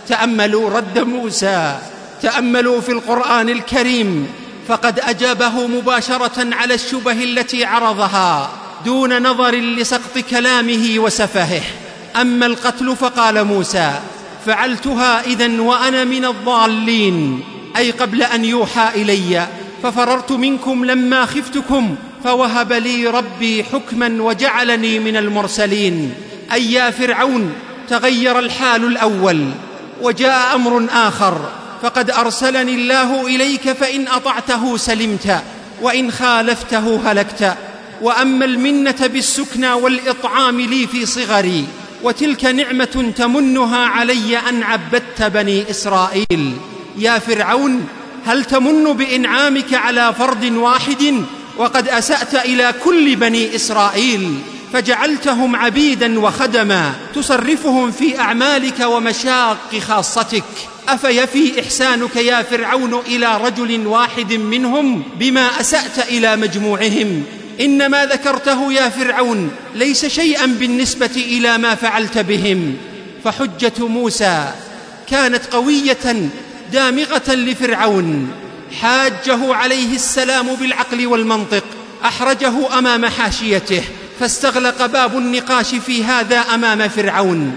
Speaker 2: تأملوا في القرآن الكريم، فقد أجابه مباشرة على الشبه التي عرضها دون نظر لسقط كلامه وسفهه. أما القتل فقال موسى: فعلتها إذن وأنا من الضالين، أي قبل أن يوحى إلي، ففررت منكم لما خفتكم فوهب لي ربي حكما وجعلني من المرسلين. أي يا فرعون تغير الحال الأول وجاء أمر آخر، فقد أرسلني الله إليك، فإن أطعته سلمت وإن خالفته هلكت. وأما المنة بالسكنى والإطعام لي في صغري، وتلك نعمة تمنها علي أن عبدت بني إسرائيل. يا فرعون هل تمن بإنعامك على فرد واحد وقد أسأت إلى كل بني إسرائيل، فجعلتهم عبيدا وخدما تصرفهم في أعمالك ومشاق خاصتك؟ أفيفي إحسانك يا فرعون إلى رجل واحد منهم بما أسأت إلى مجموعهم؟ إنما ذكرته يا فرعون ليس شيئا بالنسبة إلى ما فعلت بهم. فحجة موسى كانت قوية دامغة لفرعون. حاجه عليه السلام بالعقل والمنطق، أحرجه أمام حاشيته، فاستغلق باب النقاش في هذا أمام فرعون.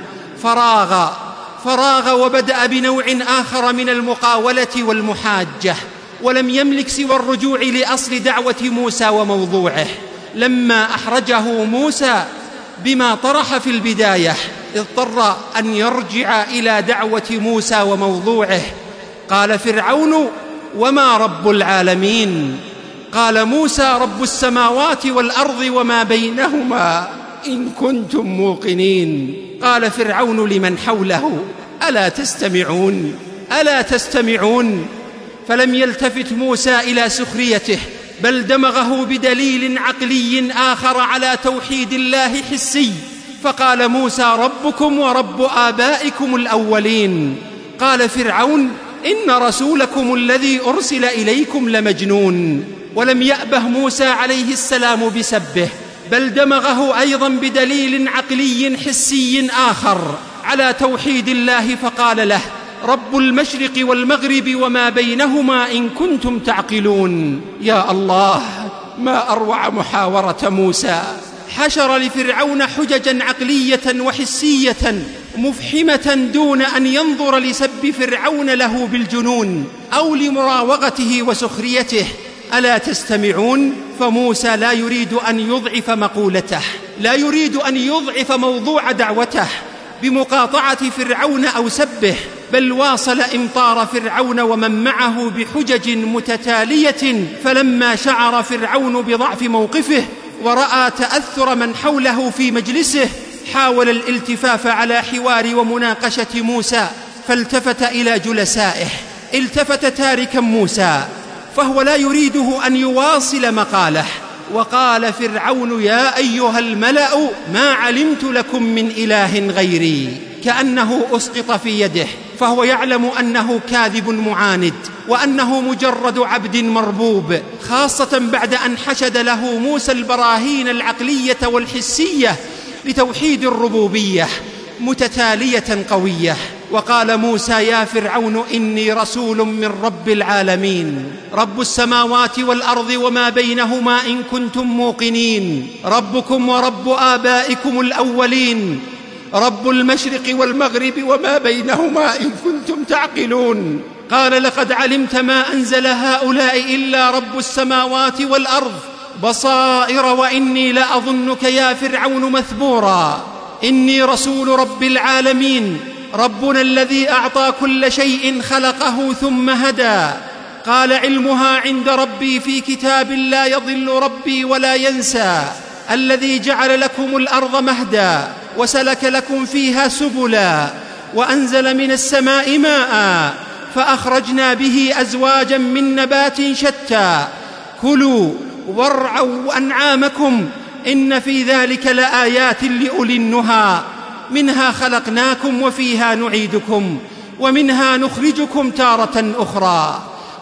Speaker 2: فراغ وبدأ بنوع آخر من المقاولة والمحاجة، ولم يملك سوى الرجوع لأصل دعوة موسى وموضوعه. لما أحرجه موسى بما طرح في البداية اضطر أن يرجع إلى دعوة موسى وموضوعه. قال فرعون: وما رب العالمين؟ قال موسى: رب السماوات والأرض وما بينهما إن كنتم موقنين. قال فرعون لمن حوله: ألا تستمعون؟ فلم يلتفت موسى إلى سخريته، بل دمغه بدليل عقلي آخر على توحيد الله حسي. فقال موسى: ربكم ورب آبائكم الأولين. قال فرعون: إن رسولكم الذي أرسل إليكم لمجنون. ولم يأبه موسى عليه السلام بسبه، بل دمغه أيضا بدليل عقلي حسي آخر على توحيد الله، فقال له: رب المشرق والمغرب وما بينهما إن كنتم تعقلون. يا الله، ما أروع محاورة موسى! حشر لفرعون حججا عقلية وحسية مفحمة دون أن ينظر لسب فرعون له بالجنون أو لمراوغته وسخريته. ألا تستمعون؟ فموسى لا يريد أن يضعف مقولته، لا يريد أن يضعف موضوع دعوته بمقاطعة فرعون أو سبه، بل واصل إمطار فرعون ومن معه بحجج متتالية. فلما شعر فرعون بضعف موقفه ورأى تأثر من حوله في مجلسه، حاول الالتفاف على حوار ومناقشة موسى، فالتفت إلى جلسائه، التفت تاركا موسى، فهو لا يريده أن يواصل مقاله. وقال فرعون: يا أيها الملأ ما علمت لكم من إله غيري، كأنه أسقط في يده، فهو يعلم أنه كاذب معاند، وأنه مجرد عبد مربوب، خاصة بعد أن حشد له موسى البراهين العقلية والحسية لتوحيد الربوبية متتالية قوية. وقال موسى: يا فرعون إني رسول من رب العالمين، رب السماوات والأرض وما بينهما إن كنتم موقنين، ربكم ورب آبائكم الأولين، رب المشرق والمغرب وما بينهما إن كنتم تعقلون. قال: لقد علمت ما أنزل هؤلاء إلا رب السماوات والأرض بصائر، وإني لأظنك يا فرعون مثبورا. إني رسول رب العالمين، ربنا الذي أعطى كل شيء خلقه ثم هدى. قال: علمها عند ربي في كتاب لا يضل ربي ولا ينسى، الذي جعل لكم الأرض مهدا وسلك لكم فيها سبلا، وأنزل من السماء ماء فأخرجنا به أزواجا من نبات شتى، كلوا وارعوا أنعامكم إن في ذلك لآيات لأولي النهى، منها خلقناكم وفيها نعيدكم ومنها نخرجكم تارة أخرى.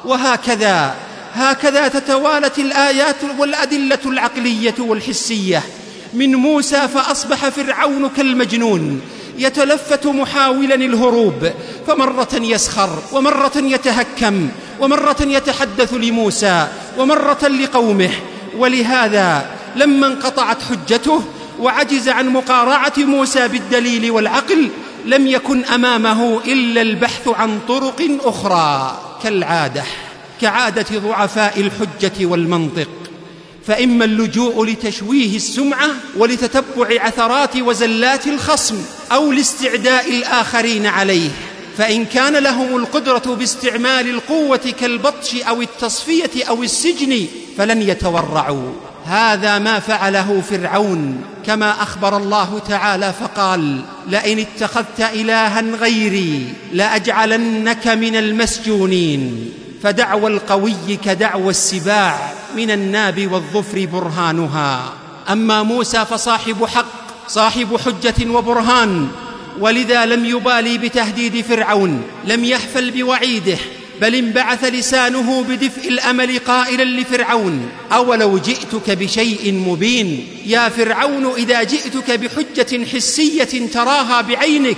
Speaker 2: وهكذا تتوالت الآيات والأدلة العقلية والحسية من موسى، فأصبح فرعون كالمجنون يتلفت محاولا الهروب، فمرة يسخر ومرة يتهكم ومرة يتحدث لموسى ومرة لقومه. ولهذا لما انقطعت حجته وعجز عن مقارعة موسى بالدليل والعقل، لم يكن أمامه إلا البحث عن طرق أخرى كعادة ضعفاء الحجة والمنطق، فإما اللجوء لتشويه السمعة ولتتبع عثرات وزلات الخصم، أو لاستعداء الآخرين عليه، فإن كان لهم القدرة باستعمال القوة كالبطش أو التصفية أو السجن فلن يتورعوا. هذا ما فعله فرعون، كما أخبر الله تعالى فقال: لئن اتخذت إلها غيري لأجعلنك من المسجونين. فدعوى القوي كدعوى السباع، من الناب والظفر برهانها. أما موسى فصاحب حق، صاحب حجة وبرهان، ولذا لم يبالي بتهديد فرعون، لم يحفل بوعيده، بل انبعث لسانه بدفء الأمل قائلا لفرعون: أولو جئتك بشيء مبين. يا فرعون، إذا جئتك بحجة حسية تراها بعينك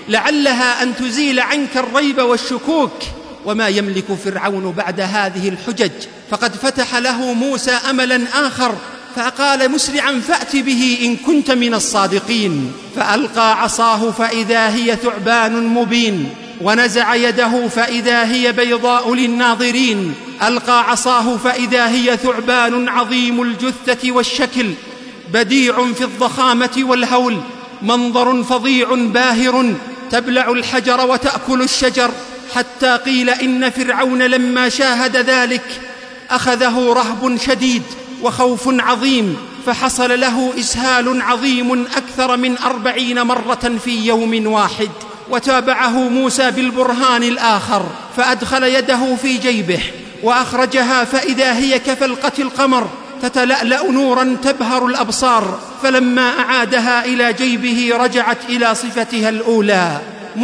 Speaker 2: لعلها أن تزيل عنك الريب والشكوك. وما يملك فرعون بعد هذه الحجج، فقد فتح له موسى أملا آخر، فقال مسرعا فأت به إن كنت من الصادقين. فألقى عصاه فإذا هي ثعبان مبين، ونزع يده فإذا هي بيضاء للناظرين. ألقى عصاه فإذا هي ثعبان عظيم الجثة والشكل، بديع في الضخامة والهول، منظر فظيع باهر، تبلع الحجر وتأكل الشجر. حتى قيل إن فرعون لما شاهد ذلك أخذه رهب شديد وخوف عظيم، فحصل له إسهال عظيم أكثر من 40 مرة في يوم واحد. وتابعه موسى بالبرهان الآخر، فأدخل يده في جيبه وأخرجها فإذا هي كفلقة القمر، تتلألأ نورا تبهر الأبصار. فلما أعادها إلى جيبه رجعت إلى صفتها الأولى.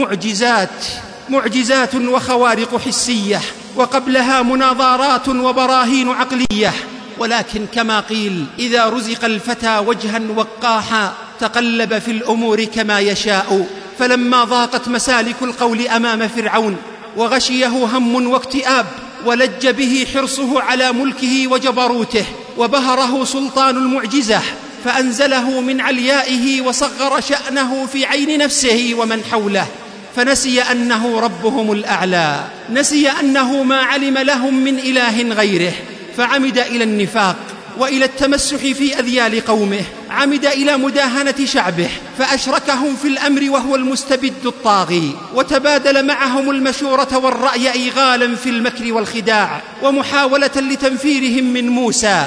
Speaker 2: معجزات وخوارق حسية، وقبلها مناظرات وبراهين عقلية. ولكن كما قيل إذا رزق الفتى وجها وقاحا تقلب في الأمور كما يشاء. فلما ضاقت مسالك القول أمام فرعون وغشيه هم واكتئاب، ولج به حرصه على ملكه وجبروته، وبهره سلطان المعجزة، فأنزله من عليائه وصغر شأنه في عين نفسه ومن حوله، فنسي أنه ربهم الأعلى، نسي أنه ما علم لهم من إله غيره، فعمد إلى النفاق وإلى التمسح في أذيال قومه، عمد إلى مداهنة شعبه، فأشركهم في الأمر وهو المستبد الطاغي، وتبادل معهم المشورة والرأي إيغالا في المكر والخداع، ومحاولة لتنفيرهم من موسى،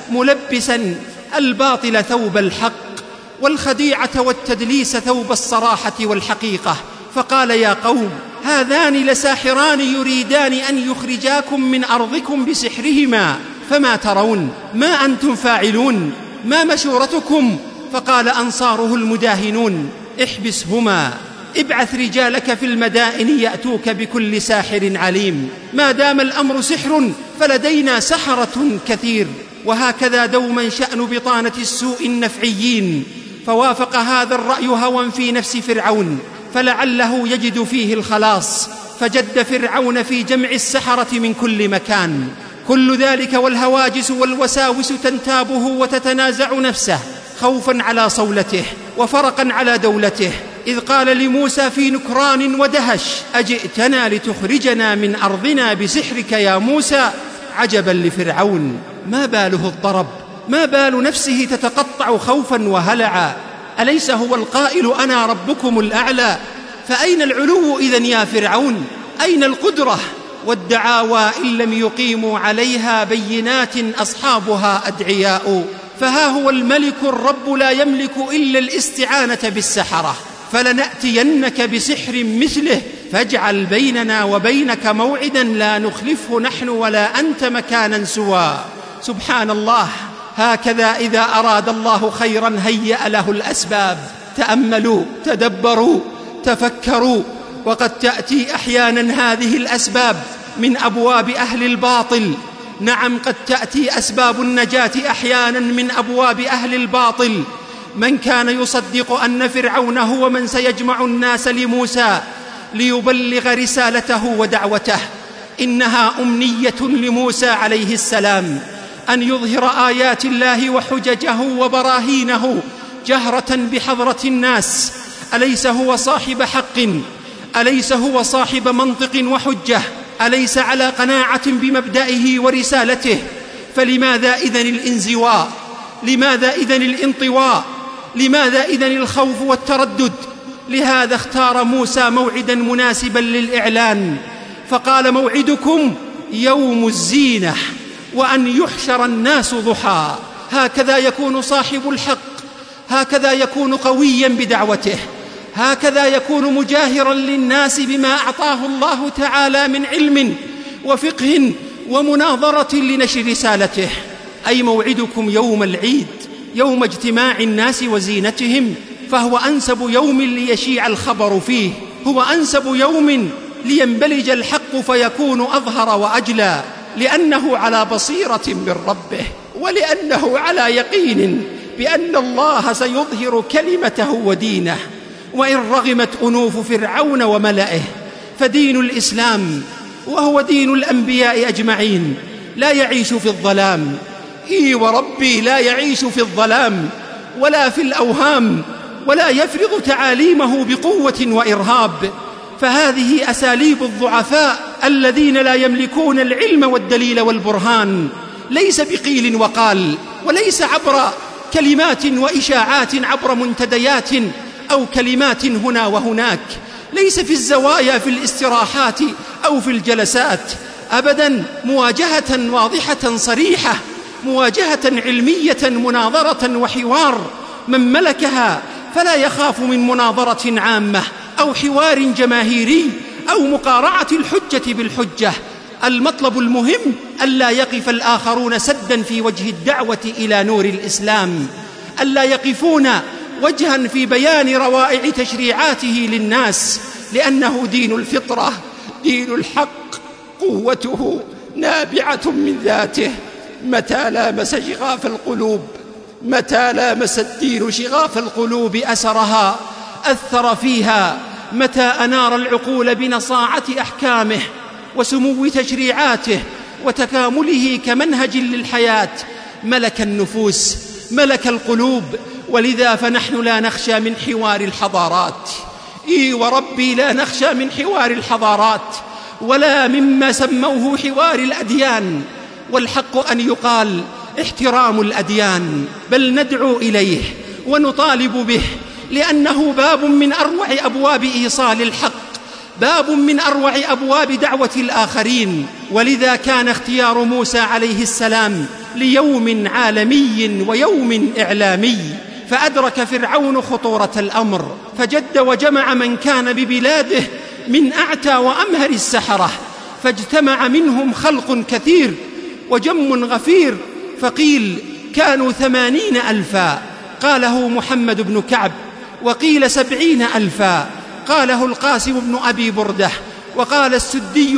Speaker 2: ملبسا الباطل ثوب الحق، والخديعة والتدليس ثوب الصراحة والحقيقة. فقال يا قوم هذان لساحران يريدان أن يخرجاكم من أرضكم بسحرهما، فما ترون؟ ما أنتم فاعلون؟ ما مشورتكم؟ فقال أنصاره المداهنون احبسهما، ابعث رجالك في المدائن يأتوك بكل ساحر عليم، ما دام الأمر سحر فلدينا سحرة كثير. وهكذا دوما شأن بطانة السوء النفعيين. فوافق هذا الرأي هوى في نفس فرعون، فلعله يجد فيه الخلاص، فجد فرعون في جمع السحرة من كل مكان. كل ذلك والهواجس والوساوس تنتابه وتتنازع نفسه، خوفا على صولته وفرقا على دولته، إذ قال لموسى في نكران ودهش أجئتنا لتخرجنا من أرضنا بسحرك يا موسى؟ عجبا لفرعون، ما باله اضطرب، ما بال نفسه تتقطع خوفا وهلعا. أليس هو القائل أنا ربكم الأعلى؟ فأين العلو إذن يا فرعون؟ أين القدرة والدعاوى إن لم يقيموا عليها بينات أصحابها أدعياء؟ فها هو الملك الرب لا يملك إلا الاستعانة بالسحرة، فلنأتينك بسحر مثله فاجعل بيننا وبينك موعدا لا نخلفه نحن ولا أنت مكانا سوى. سبحان الله، هكذا إذا أراد الله خيرا هيأ له الأسباب. تأملوا، تدبروا، تفكروا، وقد تأتي أحيانا هذه الأسباب من أبواب أهل الباطل. نعم، قد تأتي أسباب النجاة أحيانا من أبواب أهل الباطل. من كان يصدق أن فرعون هو من سيجمع الناس لموسى ليبلغ رسالته ودعوته، إنها أمنية لموسى عليه السلام أن يظهر آيات الله وحججه وبراهينه جهرة بحضرة الناس. أليس هو صاحب حق؟ أليس هو صاحب منطق وحجة؟ أليس على قناعة بمبدئه ورسالته؟ فلماذا إذن الانزواء؟ لماذا إذن الانطواء؟ لماذا إذن الخوف والتردد؟ لهذا اختار موسى موعدا مناسبا للإعلان، فقال موعدكم يوم الزينة وأن يحشر الناس ضحى. هكذا يكون صاحب الحق، هكذا يكون قويا بدعوته، هكذا يكون مجاهرا للناس بما أعطاه الله تعالى من علم وفقه ومناظرة لنشر رسالته. أي موعدكم يوم العيد، يوم اجتماع الناس وزينتهم، فهو أنسب يوم ليشيع الخبر فيه، هو أنسب يوم لينبلج الحق فيكون أظهر وأجلى، لأنه على بصيرة من ربه، ولأنه على يقين بأن الله سيظهر كلمته ودينه، وإن رغمت أنوف فرعون وملئه، فدين الإسلام وهو دين الأنبياء أجمعين لا يعيش في الظلام. إي وربي لا يعيش في الظلام ولا في الأوهام، ولا يفرض تعاليمه بقوة وإرهاب، فهذه أساليب الضعفاء الذين لا يملكون العلم والدليل والبرهان، ليس بقيل وقال، وليس عبر كلمات وإشاعات عبر منتديات أو كلمات هنا وهناك، ليس في الزوايا في الاستراحات أو في الجلسات، أبدا مواجهة واضحة صريحة، مواجهة علمية، مناظرة وحوار. من ملكها فلا يخاف من مناظرة عامة أو حوار جماهيري أو مقارعة الحجة بالحجة. المطلب المهم ألا يقف الآخرون سدا في وجه الدعوة إلى نور الإسلام، ألا يقفون وجها في بيان روائع تشريعاته للناس، لأنه دين الفطرة، دين الحق، قوته نابعة من ذاته. متى لامس شغاف القلوب، متى لامس الدين شغاف القلوب أسرها أثر فيها، متى أنار العقول بنصاعة أحكامه وسمو تشريعاته وتكامله كمنهج للحياة، ملك النفوس، ملك القلوب. ولذا فنحن لا نخشى من حوار الحضارات، إي وربي لا نخشى من حوار الحضارات ولا مما سموه حوار الأديان، والحق أن يقال احترام الأديان، بل ندعو إليه ونطالب به، لأنه باب من أروع أبواب إيصال الحق، باب من أروع أبواب دعوة الآخرين. ولذا كان اختيار موسى عليه السلام ليوم عالمي ويوم إعلامي، فأدرك فرعون خطورة الأمر، فجد وجمع من كان ببلاده من أعتى وأمهر السحرة، فاجتمع منهم خلق كثير وجم غفير، فقيل كانوا 80,000، قاله محمد بن كعب، وقيل 70,000، قاله القاسم بن أبي بردة، وقال السدي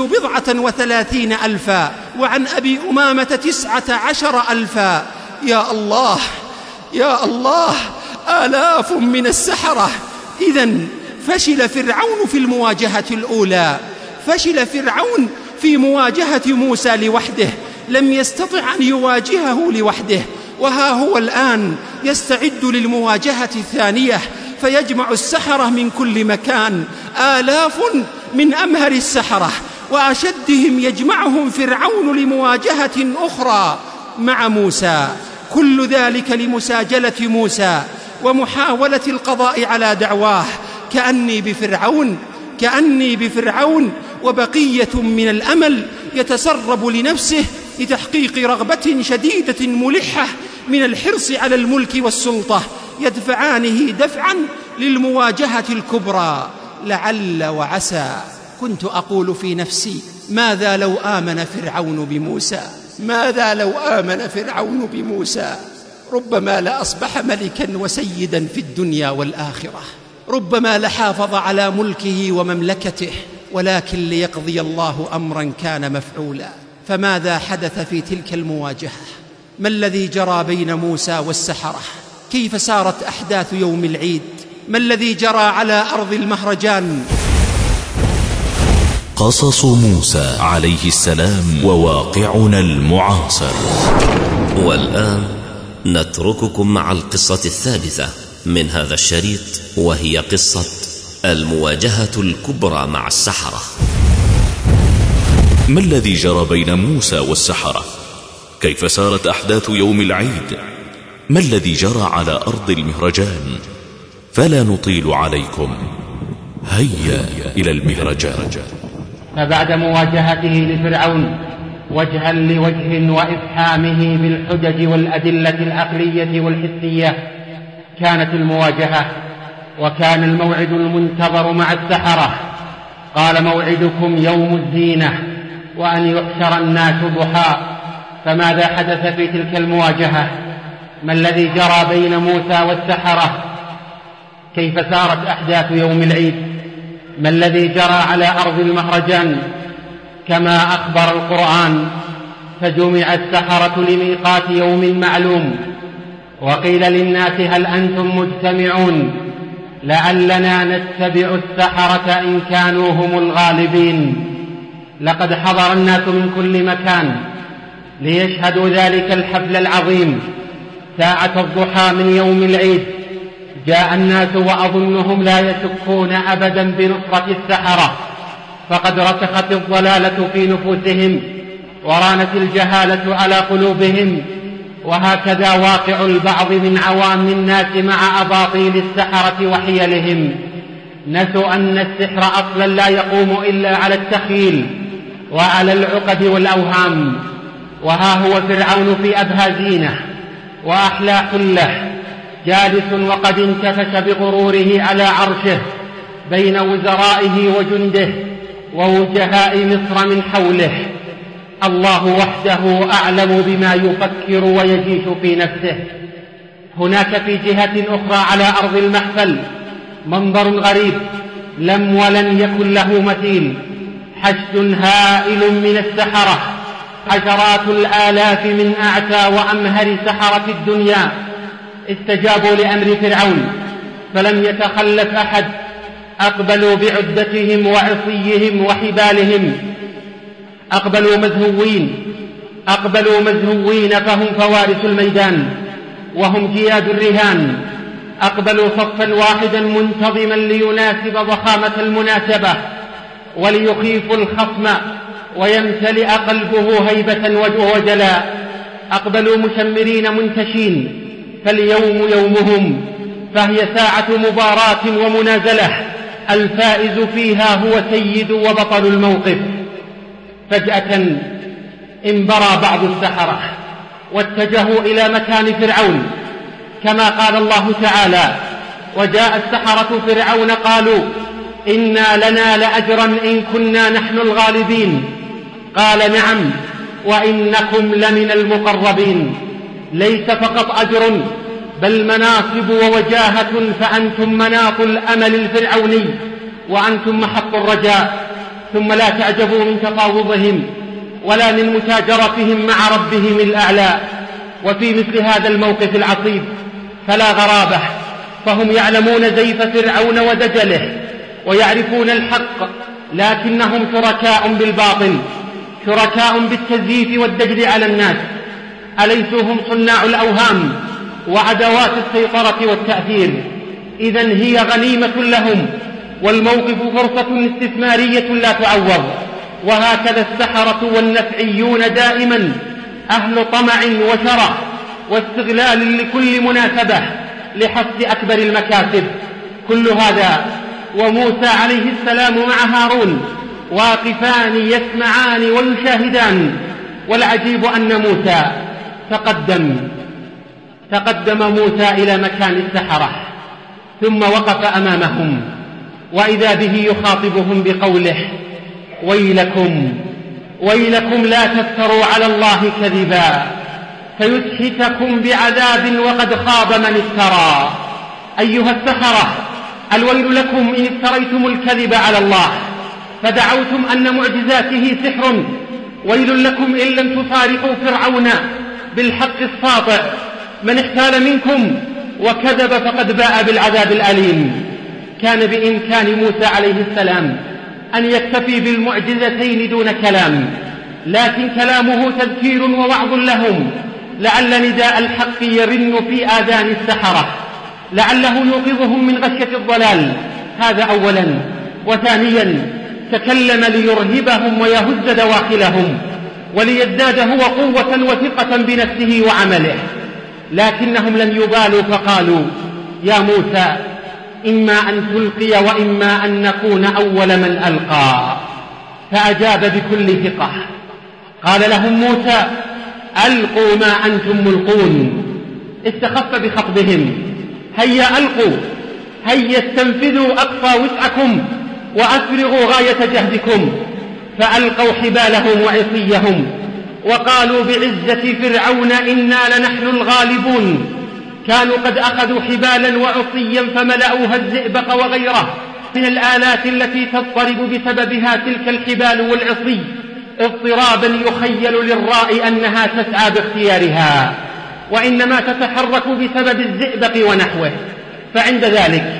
Speaker 2: 39,000، وعن أبي أمامة 19,000. يا الله يا الله، آلاف من السحرة. إذن فشل فرعون في المواجهة الأولى، فشل فرعون في مواجهة موسى لوحده، لم يستطع أن يواجهه لوحده، وها هو الآن يستعد للمواجهة الثانية، فيجمع السحرة من كل مكان، آلاف من أمهر السحرة وأشدهم يجمعهم فرعون لمواجهة أخرى مع موسى، كل ذلك لمساجلة موسى ومحاولة القضاء على دعواه. كأني بفرعون وبقية من الأمل يتسرب لنفسه لتحقيق رغبة شديدة ملحة من الحرص على الملك والسلطة، يدفعانه دفعا للمواجهة الكبرى. لعل وعسى كنت أقول في نفسي: ماذا لو آمن فرعون بموسى؟ ماذا لو آمن فرعون بموسى؟ ربما لأصبح ملكا وسيدا في الدنيا والآخرة، ربما لحافظ على ملكه ومملكته، ولكن ليقضي الله أمرا كان مفعولا. فماذا حدث في تلك المواجهة؟ ما الذي جرى بين موسى والسحرة؟ كيف سارت أحداث يوم العيد؟ ما الذي جرى على أرض المهرجان؟
Speaker 3: قصص موسى عليه السلام وواقعنا المعاصر.
Speaker 8: والآن نترككم مع القصة الثالثة من هذا الشريط، وهي قصة المواجهة الكبرى مع السحرة.
Speaker 3: ما الذي جرى بين موسى والسحرة؟ كيف سارت أحداث يوم العيد؟ ما الذي جرى على أرض المهرجان؟ فلا نطيل عليكم، هيا إلى المهرجان.
Speaker 10: فبعد مواجهته لفرعون وجها لوجه وإفحامه بالحجج والأدلة العقلية والحسية، كانت المواجهة، وكان الموعد المنتظر مع السحرة. قال: موعدكم يوم الزينة وأن يحشر الناس ضحى. فماذا حدث في تلك المواجهة؟ ما الذي جرى بين موسى والسحرة؟ كيف سارت أحداث يوم العيد؟ ما الذي جرى على أرض المهرجان؟ كما أخبر القرآن: فجمع السحرة لميقات يوم معلوم، وقيل للناس: هل أنتم مجتمعون؟ لعلنا نتبع السحرة إن كانوا هم الغالبين. لقد حضر الناس من كل مكان ليشهدوا ذلك الحفل العظيم. ساعة الضحى من يوم العيد جاء الناس وأظنهم لا يشكون أبدا بنصرة السحرة، فقد رسخت الضلالة في نفوسهم ورانت الجهالة على قلوبهم. وهكذا واقع البعض من عوام الناس مع أباطيل السحرة وحيلهم. نسوا أن السحر أصلا لا يقوم إلا على التخيل وعلى العقد والأوهام. وها هو فرعون في أبهى زينة وأحلى حلة جالس وقد انتفش بغروره على عرشه بين وزرائه وجنده ووجهاء مصر من حوله. الله وحده أعلم بما يفكر ويجيش في نفسه. هناك في جهة أخرى على أرض المحفل منظر غريب لم ولن يكن له مثيل. حشد هائل من السحرة، عشرات الآلاف من أعتى وأمهر سحرة الدنيا استجابوا لأمر فرعون فلم يتخلف أحد. أقبلوا بعدتهم وعصيهم وحبالهم، أقبلوا مزهوين فهم فوارس الميدان وهم جياد الرهان. أقبلوا صفا واحدا منتظما ليناسب ضخامة المناسبة وليخيفوا الخصم ويمتلئ قلبه هيبة وجلاء. أقبلوا مشمرين منتشين، فاليوم يومهم، فهي ساعة مباراة ومنازلة الفائز فيها هو سيد وبطل الموقف. فجأة انبرى بعض السحرة واتجهوا إلى مكان فرعون كما قال الله تعالى: وجاء السحرة فرعون قالوا إنا لنا لأجرا إن كنا نحن الغالبين. قال نعم وإنكم لمن المقربين. ليس فقط أجر بل مناصب ووجاهة، فأنتم مناط الأمل الفرعوني وأنتم محط الرجاء. ثم لا تعجبوا من تفاوضهم ولا من متاجرتهم مع ربهم الأعلى. وفي مثل هذا الموقف العصيب فلا غرابة، فهم يعلمون زيف فرعون ودجله ويعرفون الحق، لكنهم شركاء بالباطل، شركاء بالتزييف والدجل على الناس. أليسوا هم صناع الأوهام وعدوات السيطرة والتأثير؟ إذن هي غنيمة لهم، والموقف فرصة استثمارية لا تعوض. وهكذا السحرة والنفعيون دائما أهل طمع وشرع واستغلال لكل مناسبة لحصد أكبر المكاسب. كل هذا وموسى عليه السلام مع هارون واقفان يسمعان ويشاهدان. والعجيب أن موسى تقدم موسى إلى مكان السحرة ثم وقف أمامهم، وإذا به يخاطبهم بقوله: ويلكم لا تفتروا على الله كذبا فيسحتكم بعذاب وقد خاب من افترى. أيها السحرة، الويل لكم إن افتريتم الكذب على الله فدعوتم أن معجزاته سحر. ويل لكم إن لم تصارحوا فرعون بالحق الساطع. من احتال منكم وكذب فقد باء بالعذاب الأليم. كان بإمكان موسى عليه السلام أن يكتفي بالمعجزتين دون كلام، لكن كلامه تذكير ووعظ لهم، لعل نداء الحق يرن في آذان السحرة، لعله يوقظهم من غشية الضلال. هذا أولا. وثانيا تكلم ليرهبهم ويهز دواخلهم وليزداد هو قوة وثقة بنفسه وعمله. لكنهم لم يبالوا فقالوا: يا موسى، إما أن تلقي وإما أن نكون أول من ألقى. فأجاب بكل ثقة قال لهم موسى: ألقوا ما أنتم ملقون. استخف بخطبهم: هيا ألقوا، هيا استنفذوا أقصى وسعكم وأفرغوا غاية جهدكم. فألقوا حبالهم وعصيهم وقالوا بعزة فرعون إنا لنحن الغالبون. كانوا قد أخذوا حبالا وعصيا فملأوها الزئبق وغيره من الآلات التي تضطرب بسببها تلك الحبال والعصي اضطرابا يخيل للرائي أنها تسعى باختيارها، وإنما تتحرك بسبب الزئبق ونحوه. فعند ذلك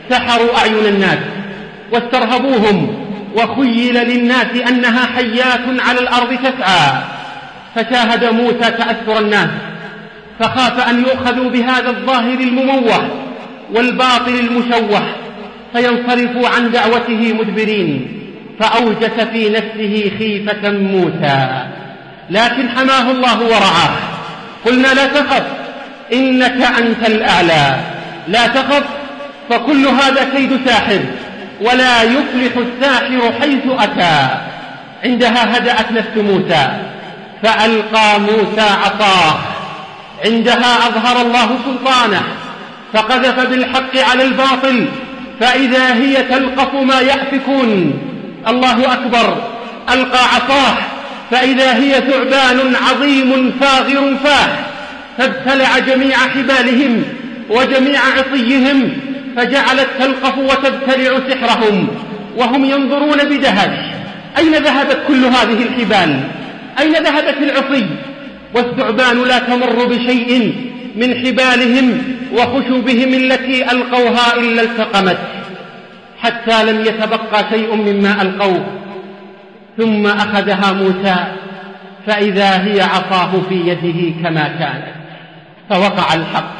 Speaker 10: سحروا أعين الناس واسترهبوهم، وخيل للناس أنها حيات على الأرض تسعى. فشاهد موسى تأثر الناس، فخاف أن يؤخذوا بهذا الظاهر المموه والباطل المشوه فينصرفوا عن دعوته مدبرين، فأوجس في نفسه خيفة موسى، لكن حماه الله ورعاه. قلنا لا تخف إنك أنت الأعلى، لا تخف، فكل هذا كيد ساحر، ولا يفلح الساحر حيث أتى. عندها هدأت نفس موسى، فألقى موسى عصاه. عندها أظهر الله سلطانه، فقذف بالحق على الباطل، فإذا هي تلقف ما يأفكون. الله أكبر، ألقى عصاه، فإذا هي ثعبان عظيم فاغر فاح، فابتلع جميع حبالهم وجميع عصيهم، فجعلت تلقف وتبتلع سحرهم وهم ينظرون بدهش. أين ذهبت كل هذه الحبال؟ أين ذهبت العصي؟ والثعبان لا تمر بشيء من حبالهم وخشوبهم التي ألقوها إلا التقمت، حتى لم يتبقى شيء مما ألقوه. ثم أخذها موسى، فإذا هي عصاه في يده كما كانت، فوقع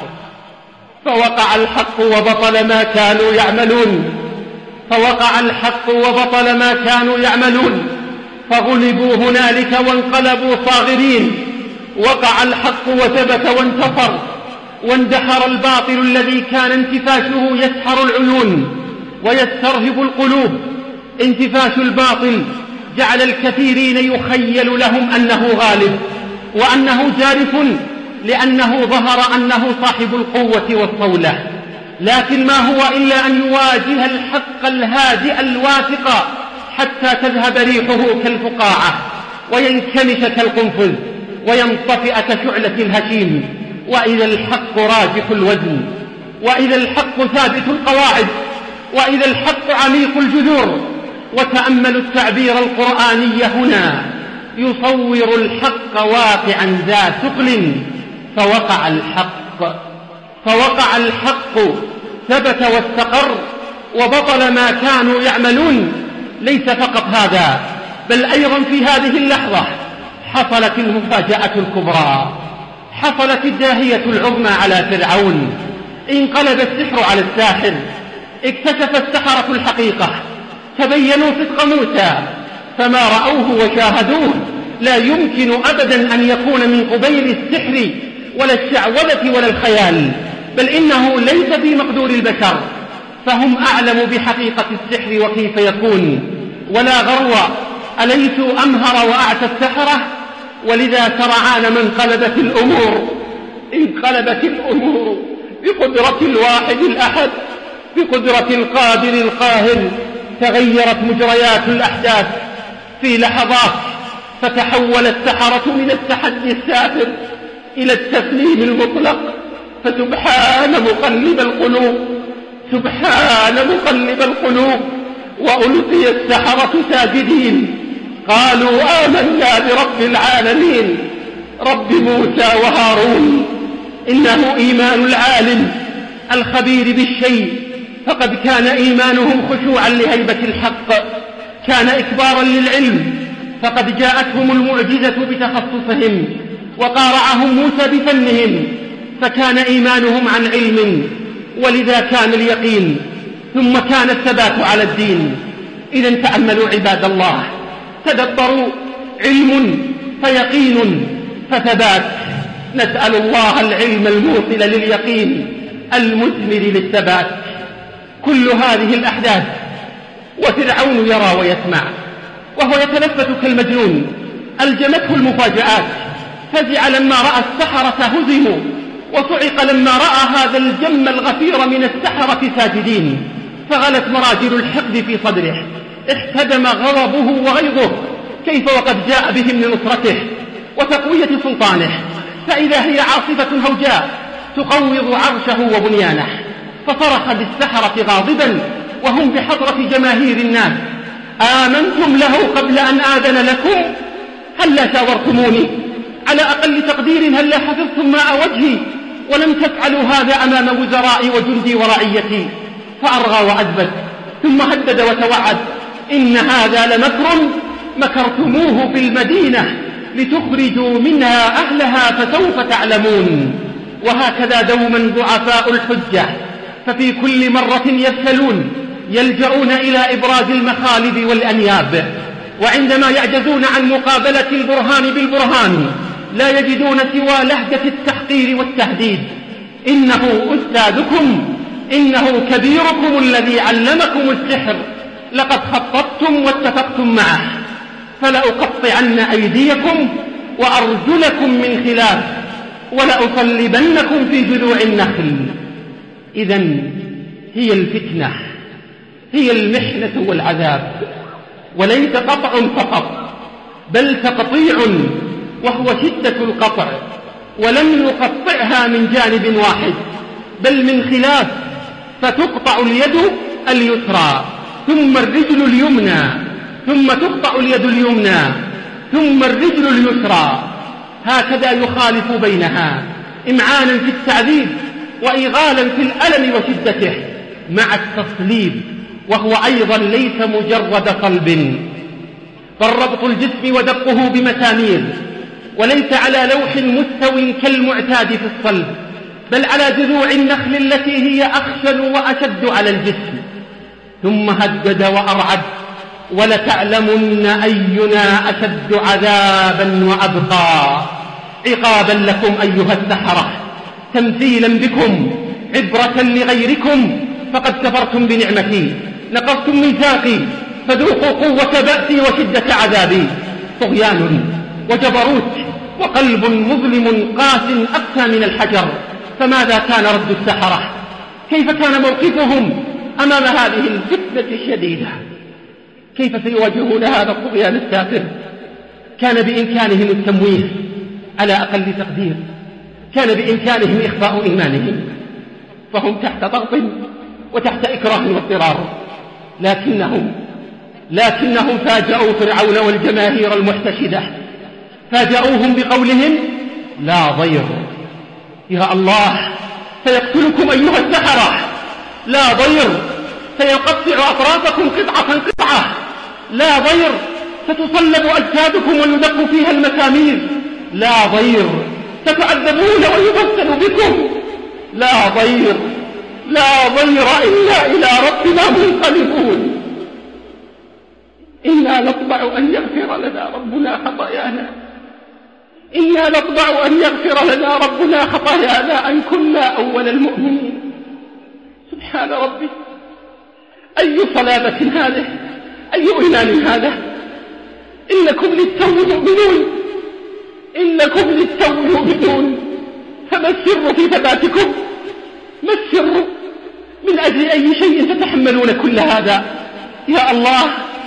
Speaker 10: الحق وبطل ما كانوا يعملون. فوقع الحق وبطل ما كانوا يعملون، فغلبوا هنالك وانقلبوا صاغرين. وقع الحق وثبت وانتصر، واندحر الباطل الذي كان انتفاشه يسحر العيون ويسترهب القلوب. انتفاش الباطل جعل الكثيرين يخيل لهم أنه غالب وأنه جارف، لأنه ظهر أنه صاحب القوة والصولة، لكن ما هو إلا أن يواجه الحق الهادئ الواثق حتى تذهب ريحه كالفقاعة وينكمش كالقنفذ وينطفئ كشعلة الهشيم. وإذا الحق راجح الوزن، وإذا الحق ثابت القواعد، وإذا الحق عميق الجذور. وتأملوا التعبير القرآني هنا، يصور الحق واقعا ذا ثقل. فوقع الحق ثبت واستقر وبطل ما كانوا يعملون. ليس فقط هذا، بل أيضا في هذه اللحظة حصلت المفاجأة الكبرى، حصلت الداهية العظمى على فرعون. انقلب السحر على الساحر، اكتشف السحرة الحقيقة، تبينوا صدق موسى، فما رأوه وشاهدوه لا يمكن أبدا أن يكون من قبيل السحر ولا الشعوذة ولا الخيال، بل إنه ليس في مقدور البشر، فهم أعلم بحقيقة السحر وكيف يكون. ولا غرو، أليسوا أمهر وأعتى السحرة؟ ولذا سرعان ما انقلبت الأمور بقدرة الواحد الأحد، بقدرة القادر القاهر. تغيرت مجريات الأحداث في لحظات، فتحول السحرة من التحدي السافر إلى التسليم المطلق. فسبحان مقلب القلوب، وألقي السحرة ساجدين، قالوا آمنا برب العالمين، رب موسى وهارون. إنه إيمان العالم الخبير بالشيء، فقد كان إيمانهم خشوعا لهيبة الحق، كان إكبارا للعلم، فقد جاءتهم المعجزة بتخصصهم، وقارعهم موسى بفنهم، فكان إيمانهم عن علم، ولذا كان اليقين، ثم كان الثبات على الدين. إذا تأملوا عباد الله، تدبروا، علم فيقين فثبات. نسأل الله العلم الموصل لليقين المثمر للثبات. كل هذه الأحداث وفرعون يرى ويسمع وهو يتلفت كالمجنون، ألجمته المفاجآت، فزع لما رأى السحرة هزموا، وصعق لما رأى هذا الجم الغفير من السحرة ساجدين، فغلت مراجل الحقد في صدره، احتدم غضبه وغيظه، كيف وقد جاء بهم لنصرته وتقوية سلطانه، فإذا هي عاصفة هوجاء تقوض عرشه وبنيانه. فصرخ بالسحرة غاضبا وهم بحضرة جماهير الناس: آمنتم له قبل أن آذن لكم؟ هلا شاورتموني؟ على أقل تقدير هلا حفظتم ماء وجهي ولم تفعلوا هذا أمام وزرائي وجندي ورعيتي؟ فأرغى وأدبر، ثم هدد وتوعد: إن هذا لمكر مكرتموه في المدينة لتخرجوا منها أهلها فسوف تعلمون. وهكذا دوما ضعفاء الحجة، ففي كل مرة يفشلون يلجؤون إلى إبراز المخالب والأنياب، وعندما يعجزون عن مقابلة البرهان بالبرهان لا يجدون سوى لهجة التحقير والتهديد: إنه أستاذكم، إنه كبيركم الذي علمكم السحر، لقد خططتم واتفقتم معه، فلأقطعن أيديكم وأرجلكم من خلاف ولأصلبنكم في جذوع النخل. إذن هي الفتنة، هي المحنة والعذاب، وليس قطع فقط، بل تقطيع، وهو شدة القطع، ولم يقطعها من جانب واحد بل من خلاف، فتقطع اليد اليسرى ثم الرجل اليمنى، ثم تقطع اليد اليمنى ثم الرجل اليسرى، هكذا يخالف بينها إمعانا في التعذيب وإغالا في الألم وشدته، مع التصليب، وهو أيضا ليس مجرد صلب، بل ربط الجسم ودقه بمسامير، وليس على لوح مستو كالمعتاد في الصلب، بل على جذوع النخل التي هي أخشن وأشد على الجسم. ثم هدد وأرعد: ولتعلمن أينا أشد عذابا وأبقى. عقابا لكم أيها السحرة، تمثيلا بكم، عبرة لغيركم، فقد كفرتم بنعمتي، نقضتم ميثاقي، فذوقوا قوة بأسي وشدة عذابي. طغيان وجبروت وقلب مظلم قاس أقسى من الحجر. فماذا كان رد السحرة؟ كيف كان موقفهم أمام هذه الفتنة الشديدة؟ كيف سيواجهون هذا الطغيان السافر؟ كان بإمكانهم التمويه على أقل تقدير، كان بإمكانهم إخفاء إيمانهم، فهم تحت ضغط وتحت إكراه واضطرار، لكنهم فاجأوا فرعون والجماهير المحتشدة، فاجأوهم بقولهم: لا ضير، يا الله سيقتلكم أيها السحرة، لا ضير، سيقطع أطرافكم قطعة، لا ضير، ستصلب أجسادكم ويدق فيها المسامير، لا ضير، ستعذبون ويبسل بكم، لا ضير، لا ضير، إلا إلى ربنا منقلبون. إنا نطمع أن يغفر لنا ربنا خطايانا، إنا نطمع أن يغفر لنا ربنا خطايانا أن كنا أول المؤمنين. سبحان ربي، أي صلابة هذه، أي إيمان هذا! إنكم للتو مؤمنون، إنكم للتو مؤمنون، فما السر في ثباتكم؟ ما السر؟ من أجل أي شيء تتحملون كل هذا؟ يا الله،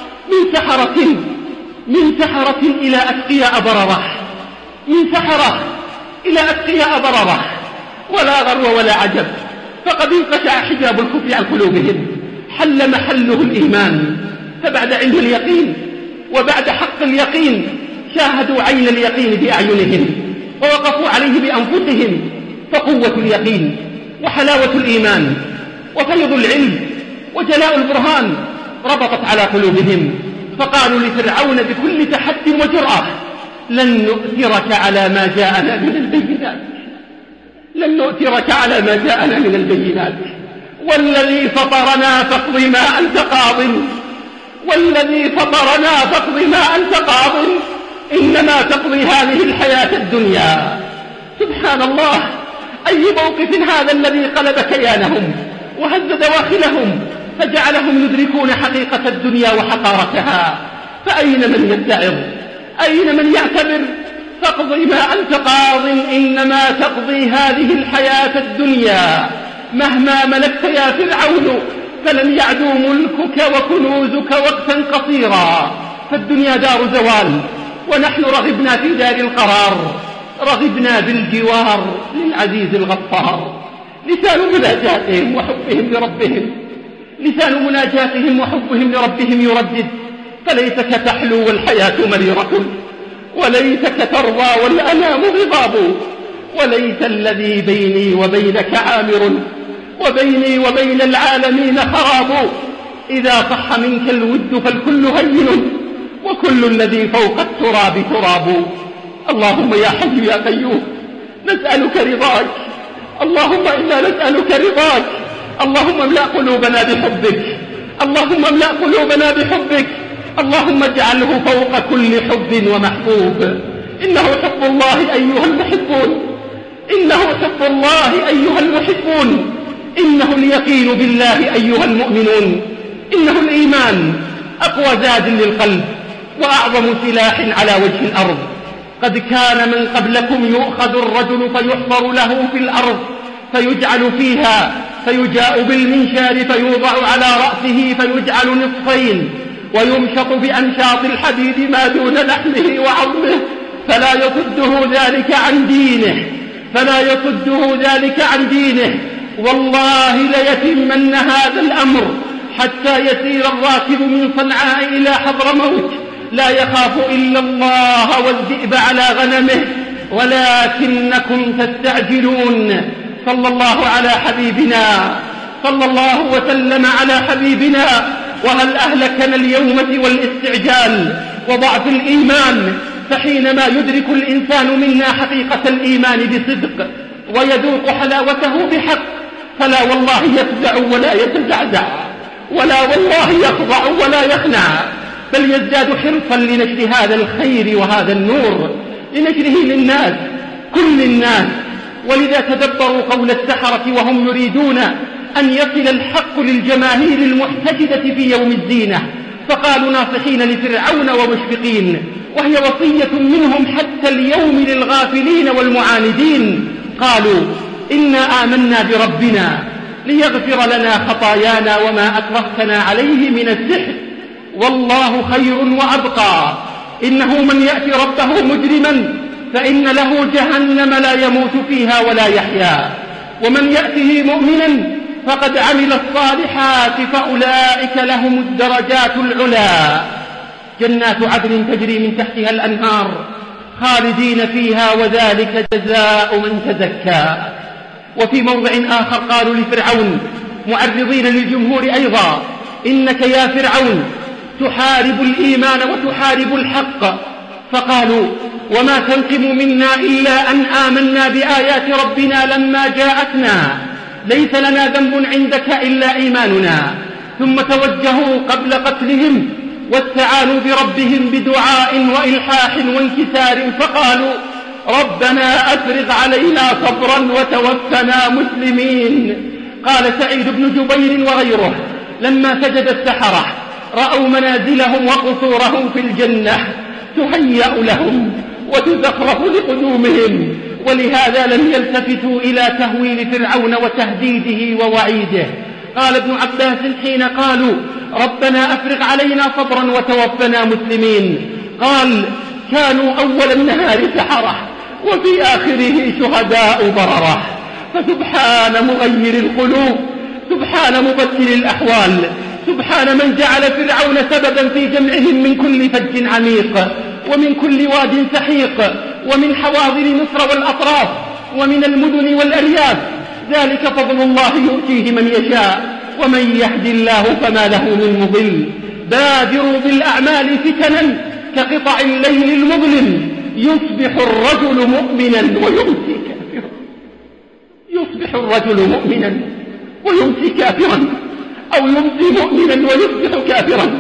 Speaker 10: من سحرة إلى أتقياء بررة، من سحرة إلى أتقياء بررة، ولا غرو ولا عجب، فقد انقشع حجاب الكفر عن قلوبهم، حل محله الإيمان، فبعد علم اليقين وبعد حق اليقين شاهدوا عين اليقين بأعينهم ووقفوا عليه بأنفسهم، فقوة اليقين وحلاوة الإيمان وفيض العلم وجلاء البرهان ربطت على قلوبهم، فقالوا لفرعون بكل تحدي وجرأة: لن نؤثرك على ما جاءنا من البينات، لن نؤثرك على ما جاءنا من البينات، والذي فطرنا فاقض ما أنت قاض، والذي فطرنا فاقض ما أنت قاض، إنما تقضي هذه الحياة الدنيا. سبحان الله، أي موقف هذا الذي قلب كيانهم وهز دواخلهم فجعلهم يدركون حقيقة الدنيا وحقارتها. فأين من يتعظ؟ أين من يعتبر؟ فاقض ما أنت قاض، إنما تقضي هذه الحياة الدنيا. مهما ملكت يا فرعون فلن يعدو ملكك وكنوزك وقتا قصيرا، فالدنيا دار زوال، ونحن رغبنا في دار القرار، رغبنا بالجوار للعزيز الغفار. لسان مناجاتهم وحبهم لربهم، لسان مناجاتهم وحبهم لربهم يردد: فليتك تحلو والحياة مريرة، وليتك ترضى والأنام غضاب، وليت الذي بيني وبينك عامر، وبيني وبين العالمين خراب. إذا صح منك الود فالكل هين، وكل الذي فوق التراب تراب. اللهم يا حي يا قيوم نسألك رضاك، اللهم إنا نسألك رضاك. اللهم املأ قلوبنا بحبك، اللهم املأ قلوبنا بحبك، اللهم اجعله فوق كل حب ومحبوب. إنه حب الله أيها المحبون، إنه حب الله أيها المحبون، إنه اليقين بالله أيها المؤمنون، إنه الإيمان أقوى زاد للقلب وأعظم سلاح على وجه الأرض. قد كان من قبلكم يؤخذ الرجل فيحفر له في الأرض فيجعل فيها، فيجاء بالمنشار فيوضع على رأسه فيجعل نصفين ويمشط بأنشاط الحديد ما دون لحمه وعظمه فلا يصده ذلك عن دينه، فلا يصده ذلك عن دينه. والله ليتمن هذا الأمر حتى يسير الراكب من صنعاء إلى حضرموت لا يخاف إلا الله والذئب على غنمه، ولكنكم تستعجلون. صلى الله على حبيبنا، صلى الله وسلم على حبيبنا. وهل أهلكنا اليوم والاستعجال وضعف الإيمان؟ فحينما يدرك الإنسان منا حقيقة الإيمان بصدق ويذوق حلاوته بحق فلا والله يفزع ولا يتزعزع، ولا والله يخضع ولا يخنع، بل يزداد حرصا لنشر هذا الخير وهذا النور، لنشره للناس كل الناس. ولذا تدبروا قول السحرة وهم يريدون أن يصل الحق للجماهير المحتجدة في يوم الزينة، فقالوا ناصحين لفرعون ومشفقين، وهي وصية منهم حتى اليوم للغافلين والمعاندين. قالوا إنا آمنا بربنا ليغفر لنا خطايانا وما أكرهتنا عليه من السحر والله خير وأبقى. إنه من يأتي ربه مجرما فإن له جهنم لا يموت فيها ولا يحيا، ومن يأته مؤمنا فقد عمل الصالحات فأولئك لهم الدرجات العلى. جنات عدن تجري من تحتها الأنهار خالدين فيها وذلك جزاء من تزكى. وفي موضع آخر قالوا لفرعون معرضين للجمهور أيضا إنك يا فرعون تحارب الإيمان وتحارب الحق، فقالوا وما تنقم منا إلا أن آمنا بآيات ربنا لما جاءتنا، ليس لنا ذنب عندك إلا إيماننا. ثم توجهوا قبل قتلهم واستعانوا بربهم بدعاء وإلحاح وانكسار فقالوا ربنا أفرغ علينا صبرا وتوفنا مسلمين. قال سعيد بن جبير وغيره لما سجد السحرة رأوا منازلهم وقصورهم في الجنة تهيأ لهم وتزخرف لقدومهم، ولهذا لم يلتفتوا إلى تهويل فرعون وتهديده ووعيده. قال ابن عباس حين قالوا ربنا أفرغ علينا صبرا وتوفنا مسلمين، قال كانوا أول النهار سحرة وفي آخره شهداء بررة. فسبحان مغير القلوب، سبحان مبدل الأحوال، سبحان من جعل فرعون سببا في جمعهم من كل فج عميق ومن كل واد سحيق ومن حواضر مصر والأطراف ومن المدن والأرياف. ذلك فضل الله يؤتيه من يشاء ومن يهد الله فما له من مضل. بادروا بالأعمال فتنا كقطع الليل المظلم، يصبح الرجل مؤمنا ويمسي كافرا، يصبح الرجل مؤمنا ويمسي كافرا، أو يمسي مؤمنا ويصبح كافرا،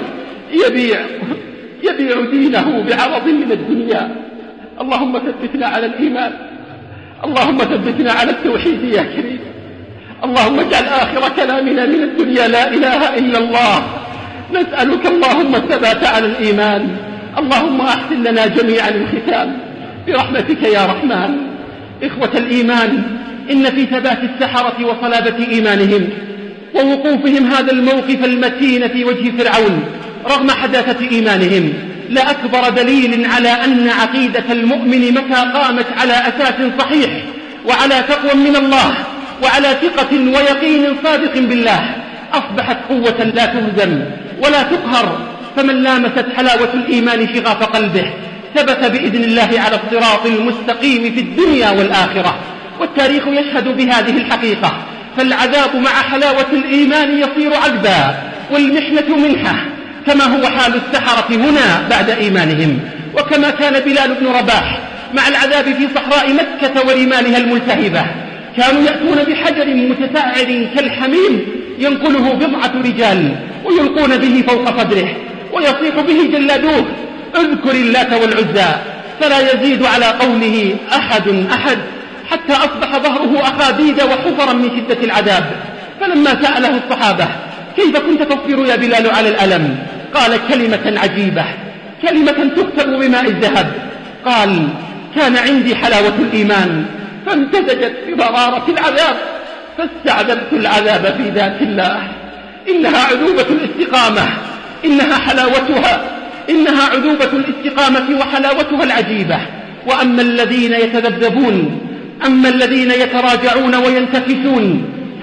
Speaker 10: يبيع دينه بعرض من الدنيا. اللهم ثبتنا على الإيمان، اللهم ثبتنا على التوحيد يا كريم. اللهم اجعل آخر كلامنا من الدنيا لا إله إلا الله. نسألك اللهم الثبات على الإيمان. اللهم أحسن لنا جميعا الختام برحمتك يا رحمن. إخوة الإيمان، إن في ثبات السحرة وصلابة إيمانهم ووقوفهم هذا الموقف المتين في وجه فرعون رغم حداثة إيمانهم لأكبر دليل على أن عقيدة المؤمن متى قامت على أساس صحيح وعلى تقوى من الله وعلى ثقة ويقين صادق بالله أصبحت قوة لا تهزم ولا تقهر. فمن لامست حلاوة الإيمان شغاف قلبه ثبت بإذن الله على الصراط المستقيم في الدنيا والآخرة. والتاريخ يشهد بهذه الحقيقة، فالعذاب مع حلاوة الإيمان يصير عذبا، والمحنة منحة، كما هو حال السحرة هنا بعد إيمانهم، وكما كان بلال بن رباح مع العذاب في صحراء مكة ورمالها الملتهبة. كانوا يأتون بحجر متسعر كالحميم ينقله بضعة رجال ويلقون به فوق صدره، ويصيح به جلادوه: اذكر اللات والعزى، فلا يزيد على قوله أحد، حتى أصبح ظهره أخاديد وحفرا من شدة العذاب. فلما سأله الصحابة: كيف كنت تصبر يا بلال على الألم؟ قال: كلمة عجيبة، كلمة تكتب بماء الذهب. قال: كان عندي حلاوة الإيمان فامتزجت بمرارة العذاب، فاستعذبت العذاب في ذات الله. إنها عذوبة الاستقامة، إنها حلاوتها، إنها عذوبة الاستقامة وحلاوتها العجيبة. وأما الذين يتذبذبون، أما الذين يتراجعون وينتكسون،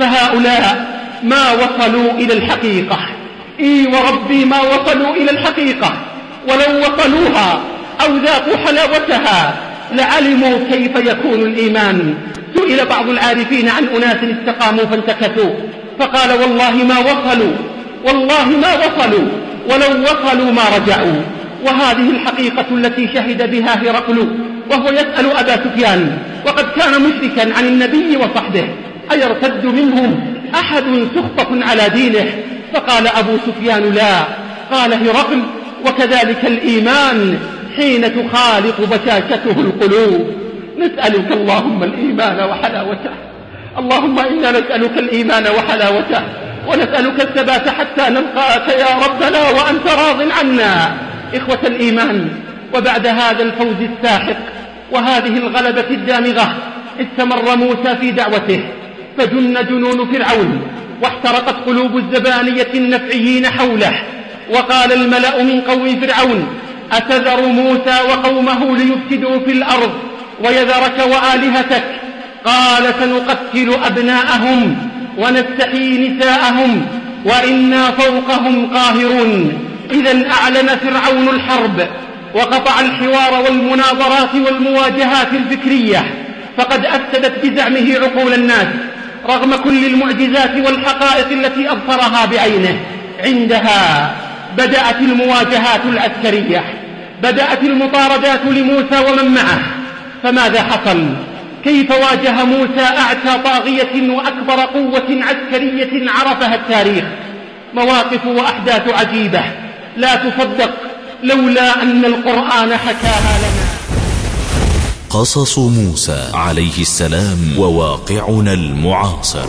Speaker 10: فهؤلاء ما وصلوا إلى الحقيقة. إي وربي ما وصلوا إلى الحقيقة، ولو وصلوها أو ذاقوا حلاوتها لعلموا كيف يكون الإيمان. سئل بعض العارفين عن أناس استقاموا فانتكسوا، فقال: والله ما وصلوا، والله ما وصلوا، ولو وصلوا ما رجعوا. وهذه الحقيقة التي شهد بها هرقل وهو يسأل أبا سفيان وقد كان مشركا عن النبي وصحبه: أيرتد منهم أحد سخطة على دينه؟ فقال أبو سفيان: لا. قال هرقل: وكذلك الإيمان حين تخالط بشاشته القلوب. نسألك اللهم الإيمان وحلاوته، اللهم إنا نسألك الإيمان وحلاوته، ونسألك الثبات حتى نلقاك يا ربنا وأنت راض عنا. إخوة الإيمان، وبعد هذا الفوز الساحق وهذه الغلبة الدامغة استمر موسى في دعوته، فجن جنون فرعون واحترقت قلوب الزبانية النفعيين حوله. وقال الملأ من قوم فرعون: أتذر موسى وقومه ليفسدوا في الأرض ويذرك وآلهتك؟ قال: سنقتل أبناءهم ونستحيي نساءهم وإنا فوقهم قاهرون. إذا أعلن فرعون الحرب وقطع الحوار والمناظرات والمواجهات الفكرية، فقد أفسدت بزعمه عقول الناس رغم كل المعجزات والحقائق التي أبصرها بعينه. عندها بدأت المواجهات العسكرية، بدأت المطاردات لموسى ومن معه. فماذا حصل؟ كيف واجه موسى أعتى طاغية وأكبر قوة عسكرية عرفها التاريخ؟ مواقف وأحداث عجيبة لا تصدق لولا أن القرآن حكاها لنا.
Speaker 3: قصص موسى عليه السلام وواقعنا المعاصر.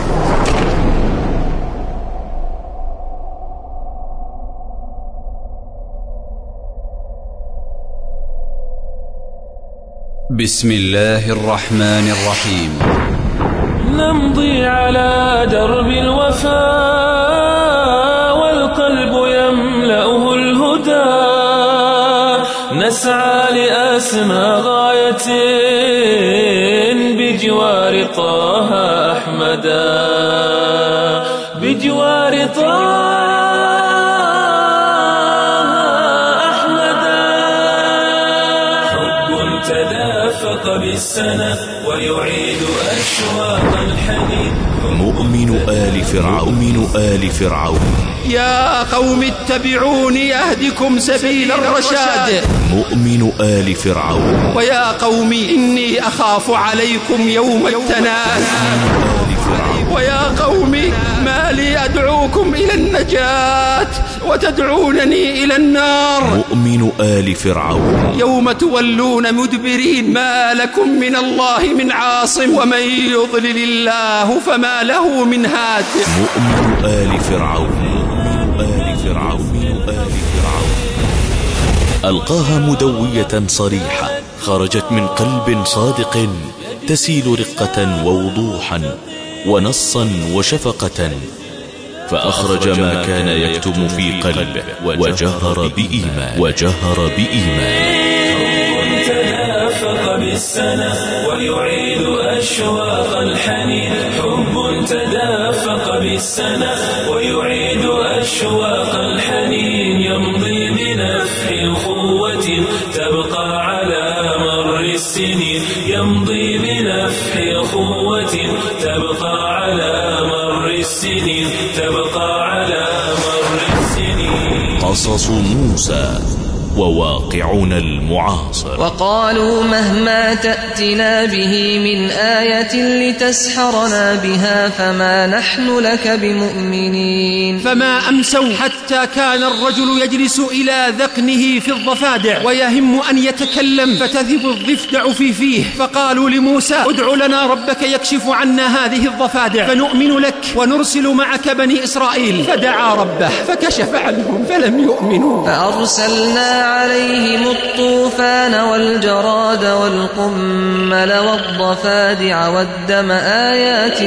Speaker 11: بسم الله الرحمن الرحيم.
Speaker 12: نمضي على درب الوفاء والقلب يملأه الهدى، نسعى لأسمى غاية بجوار طه أحمدا، بجوار طه بالسنة ويعيد أشواق الحنين.
Speaker 3: مؤمن آل فرعون.
Speaker 2: يا قوم اتبعوني أهدكم سبيل الرشاد.
Speaker 3: مؤمن آل فرعون.
Speaker 2: ويا قوم إني أخاف عليكم يوم التناد. ويا قوم ما لي أدعوكم إلى النجاة وتدعونني إلى النار.
Speaker 3: مؤمن آل فرعون.
Speaker 2: يوم تولون مدبرين ما لكم من الله من عاصم ومن يضلل الله فما له من هاد.
Speaker 3: مؤمن آل فرعون. ألقاها مدوية صريحة خرجت من قلب صادق تسيل رقة ووضوحا ونصا وشفقة، فأخرج ما كان يكتم في قلبه وجهر بإيمان.
Speaker 12: تدافق بالسنة ويعيد أشواق الحنين. حب تدافق بالسنة ويعيد أشواق الحنين. يمضي بنفح أخوة تبقى على مر السنين. يمضي بنفح أخوة تبقى على مر السنين تبقى على مر السنين.
Speaker 3: قصص موسى وواقعنا المعاصر.
Speaker 13: وقالوا مهما تأتنا به من آية لتسحرنا بها فما نحن لك بمؤمنين.
Speaker 2: فما أمسوا حتى كان الرجل يجلس إلى ذقنه في الضفادع ويهم أن يتكلم فتذهب الضفدع في فيه، فقالوا لموسى ادع لنا ربك يكشف عنا هذه الضفادع فنؤمن لك ونرسل معك بني إسرائيل. فدعا ربه فكشف عنهم فلم يؤمنوا.
Speaker 13: فأرسلنا عليهم الطوفان والجراد والقمل والضفادع والدم آيات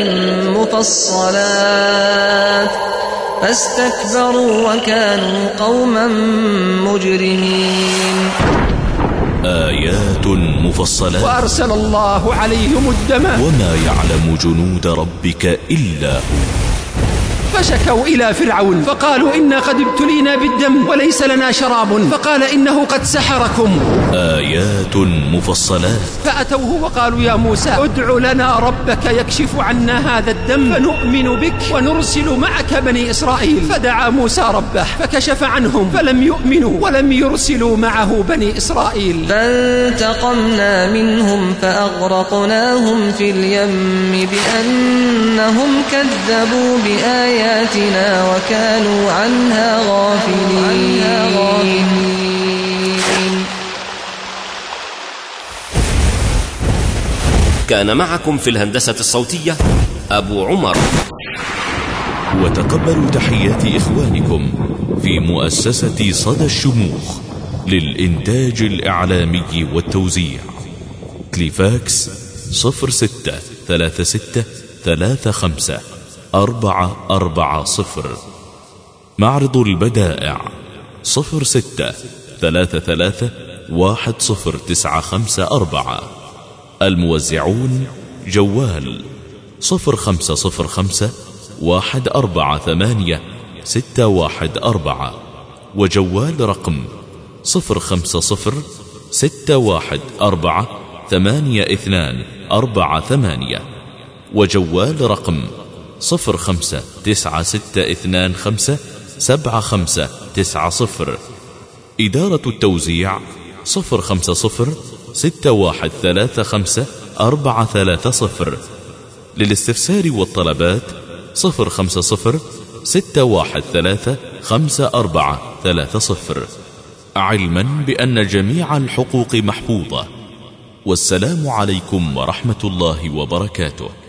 Speaker 13: مفصلات فاستكبروا وكانوا قوما مجرمين.
Speaker 3: آيات مفصلات.
Speaker 2: وأرسل الله عليهم الدم
Speaker 3: وما يعلم جنود ربك إلا هو.
Speaker 2: فشكوا إلى فرعون فقالوا إنا قد ابتلينا بالدم وليس لنا شراب، فقال إنه قد سحركم.
Speaker 3: آيات مفصلات.
Speaker 2: فأتوه وقالوا يا موسى ادع لنا ربك يكشف عنا هذا الدم فنؤمن بك ونرسل معك بني إسرائيل. فدعا موسى ربه فكشف عنهم فلم يؤمنوا ولم يرسلوا معه بني إسرائيل.
Speaker 13: فانتقمنا منهم فأغرقناهم في اليم بأنهم كذبوا بآياتنا وكانوا عنها غافلين.
Speaker 8: كان معكم في الهندسة الصوتية أبو عمر.
Speaker 3: وتقبلوا تحيات إخوانكم في مؤسسة صدى الشموخ للإنتاج الإعلامي والتوزيع. كليفاكس 063635 440. معرض البدائع 0633109554. الموزعون جوال 0501486114 وجوال رقم 0506148248 وجوال رقم 0596257590. إدارة التوزيع 0506135430. للاستفسار والطلبات 0506135430. علما بأن جميع الحقوق محفوظة. والسلام عليكم ورحمة الله وبركاته.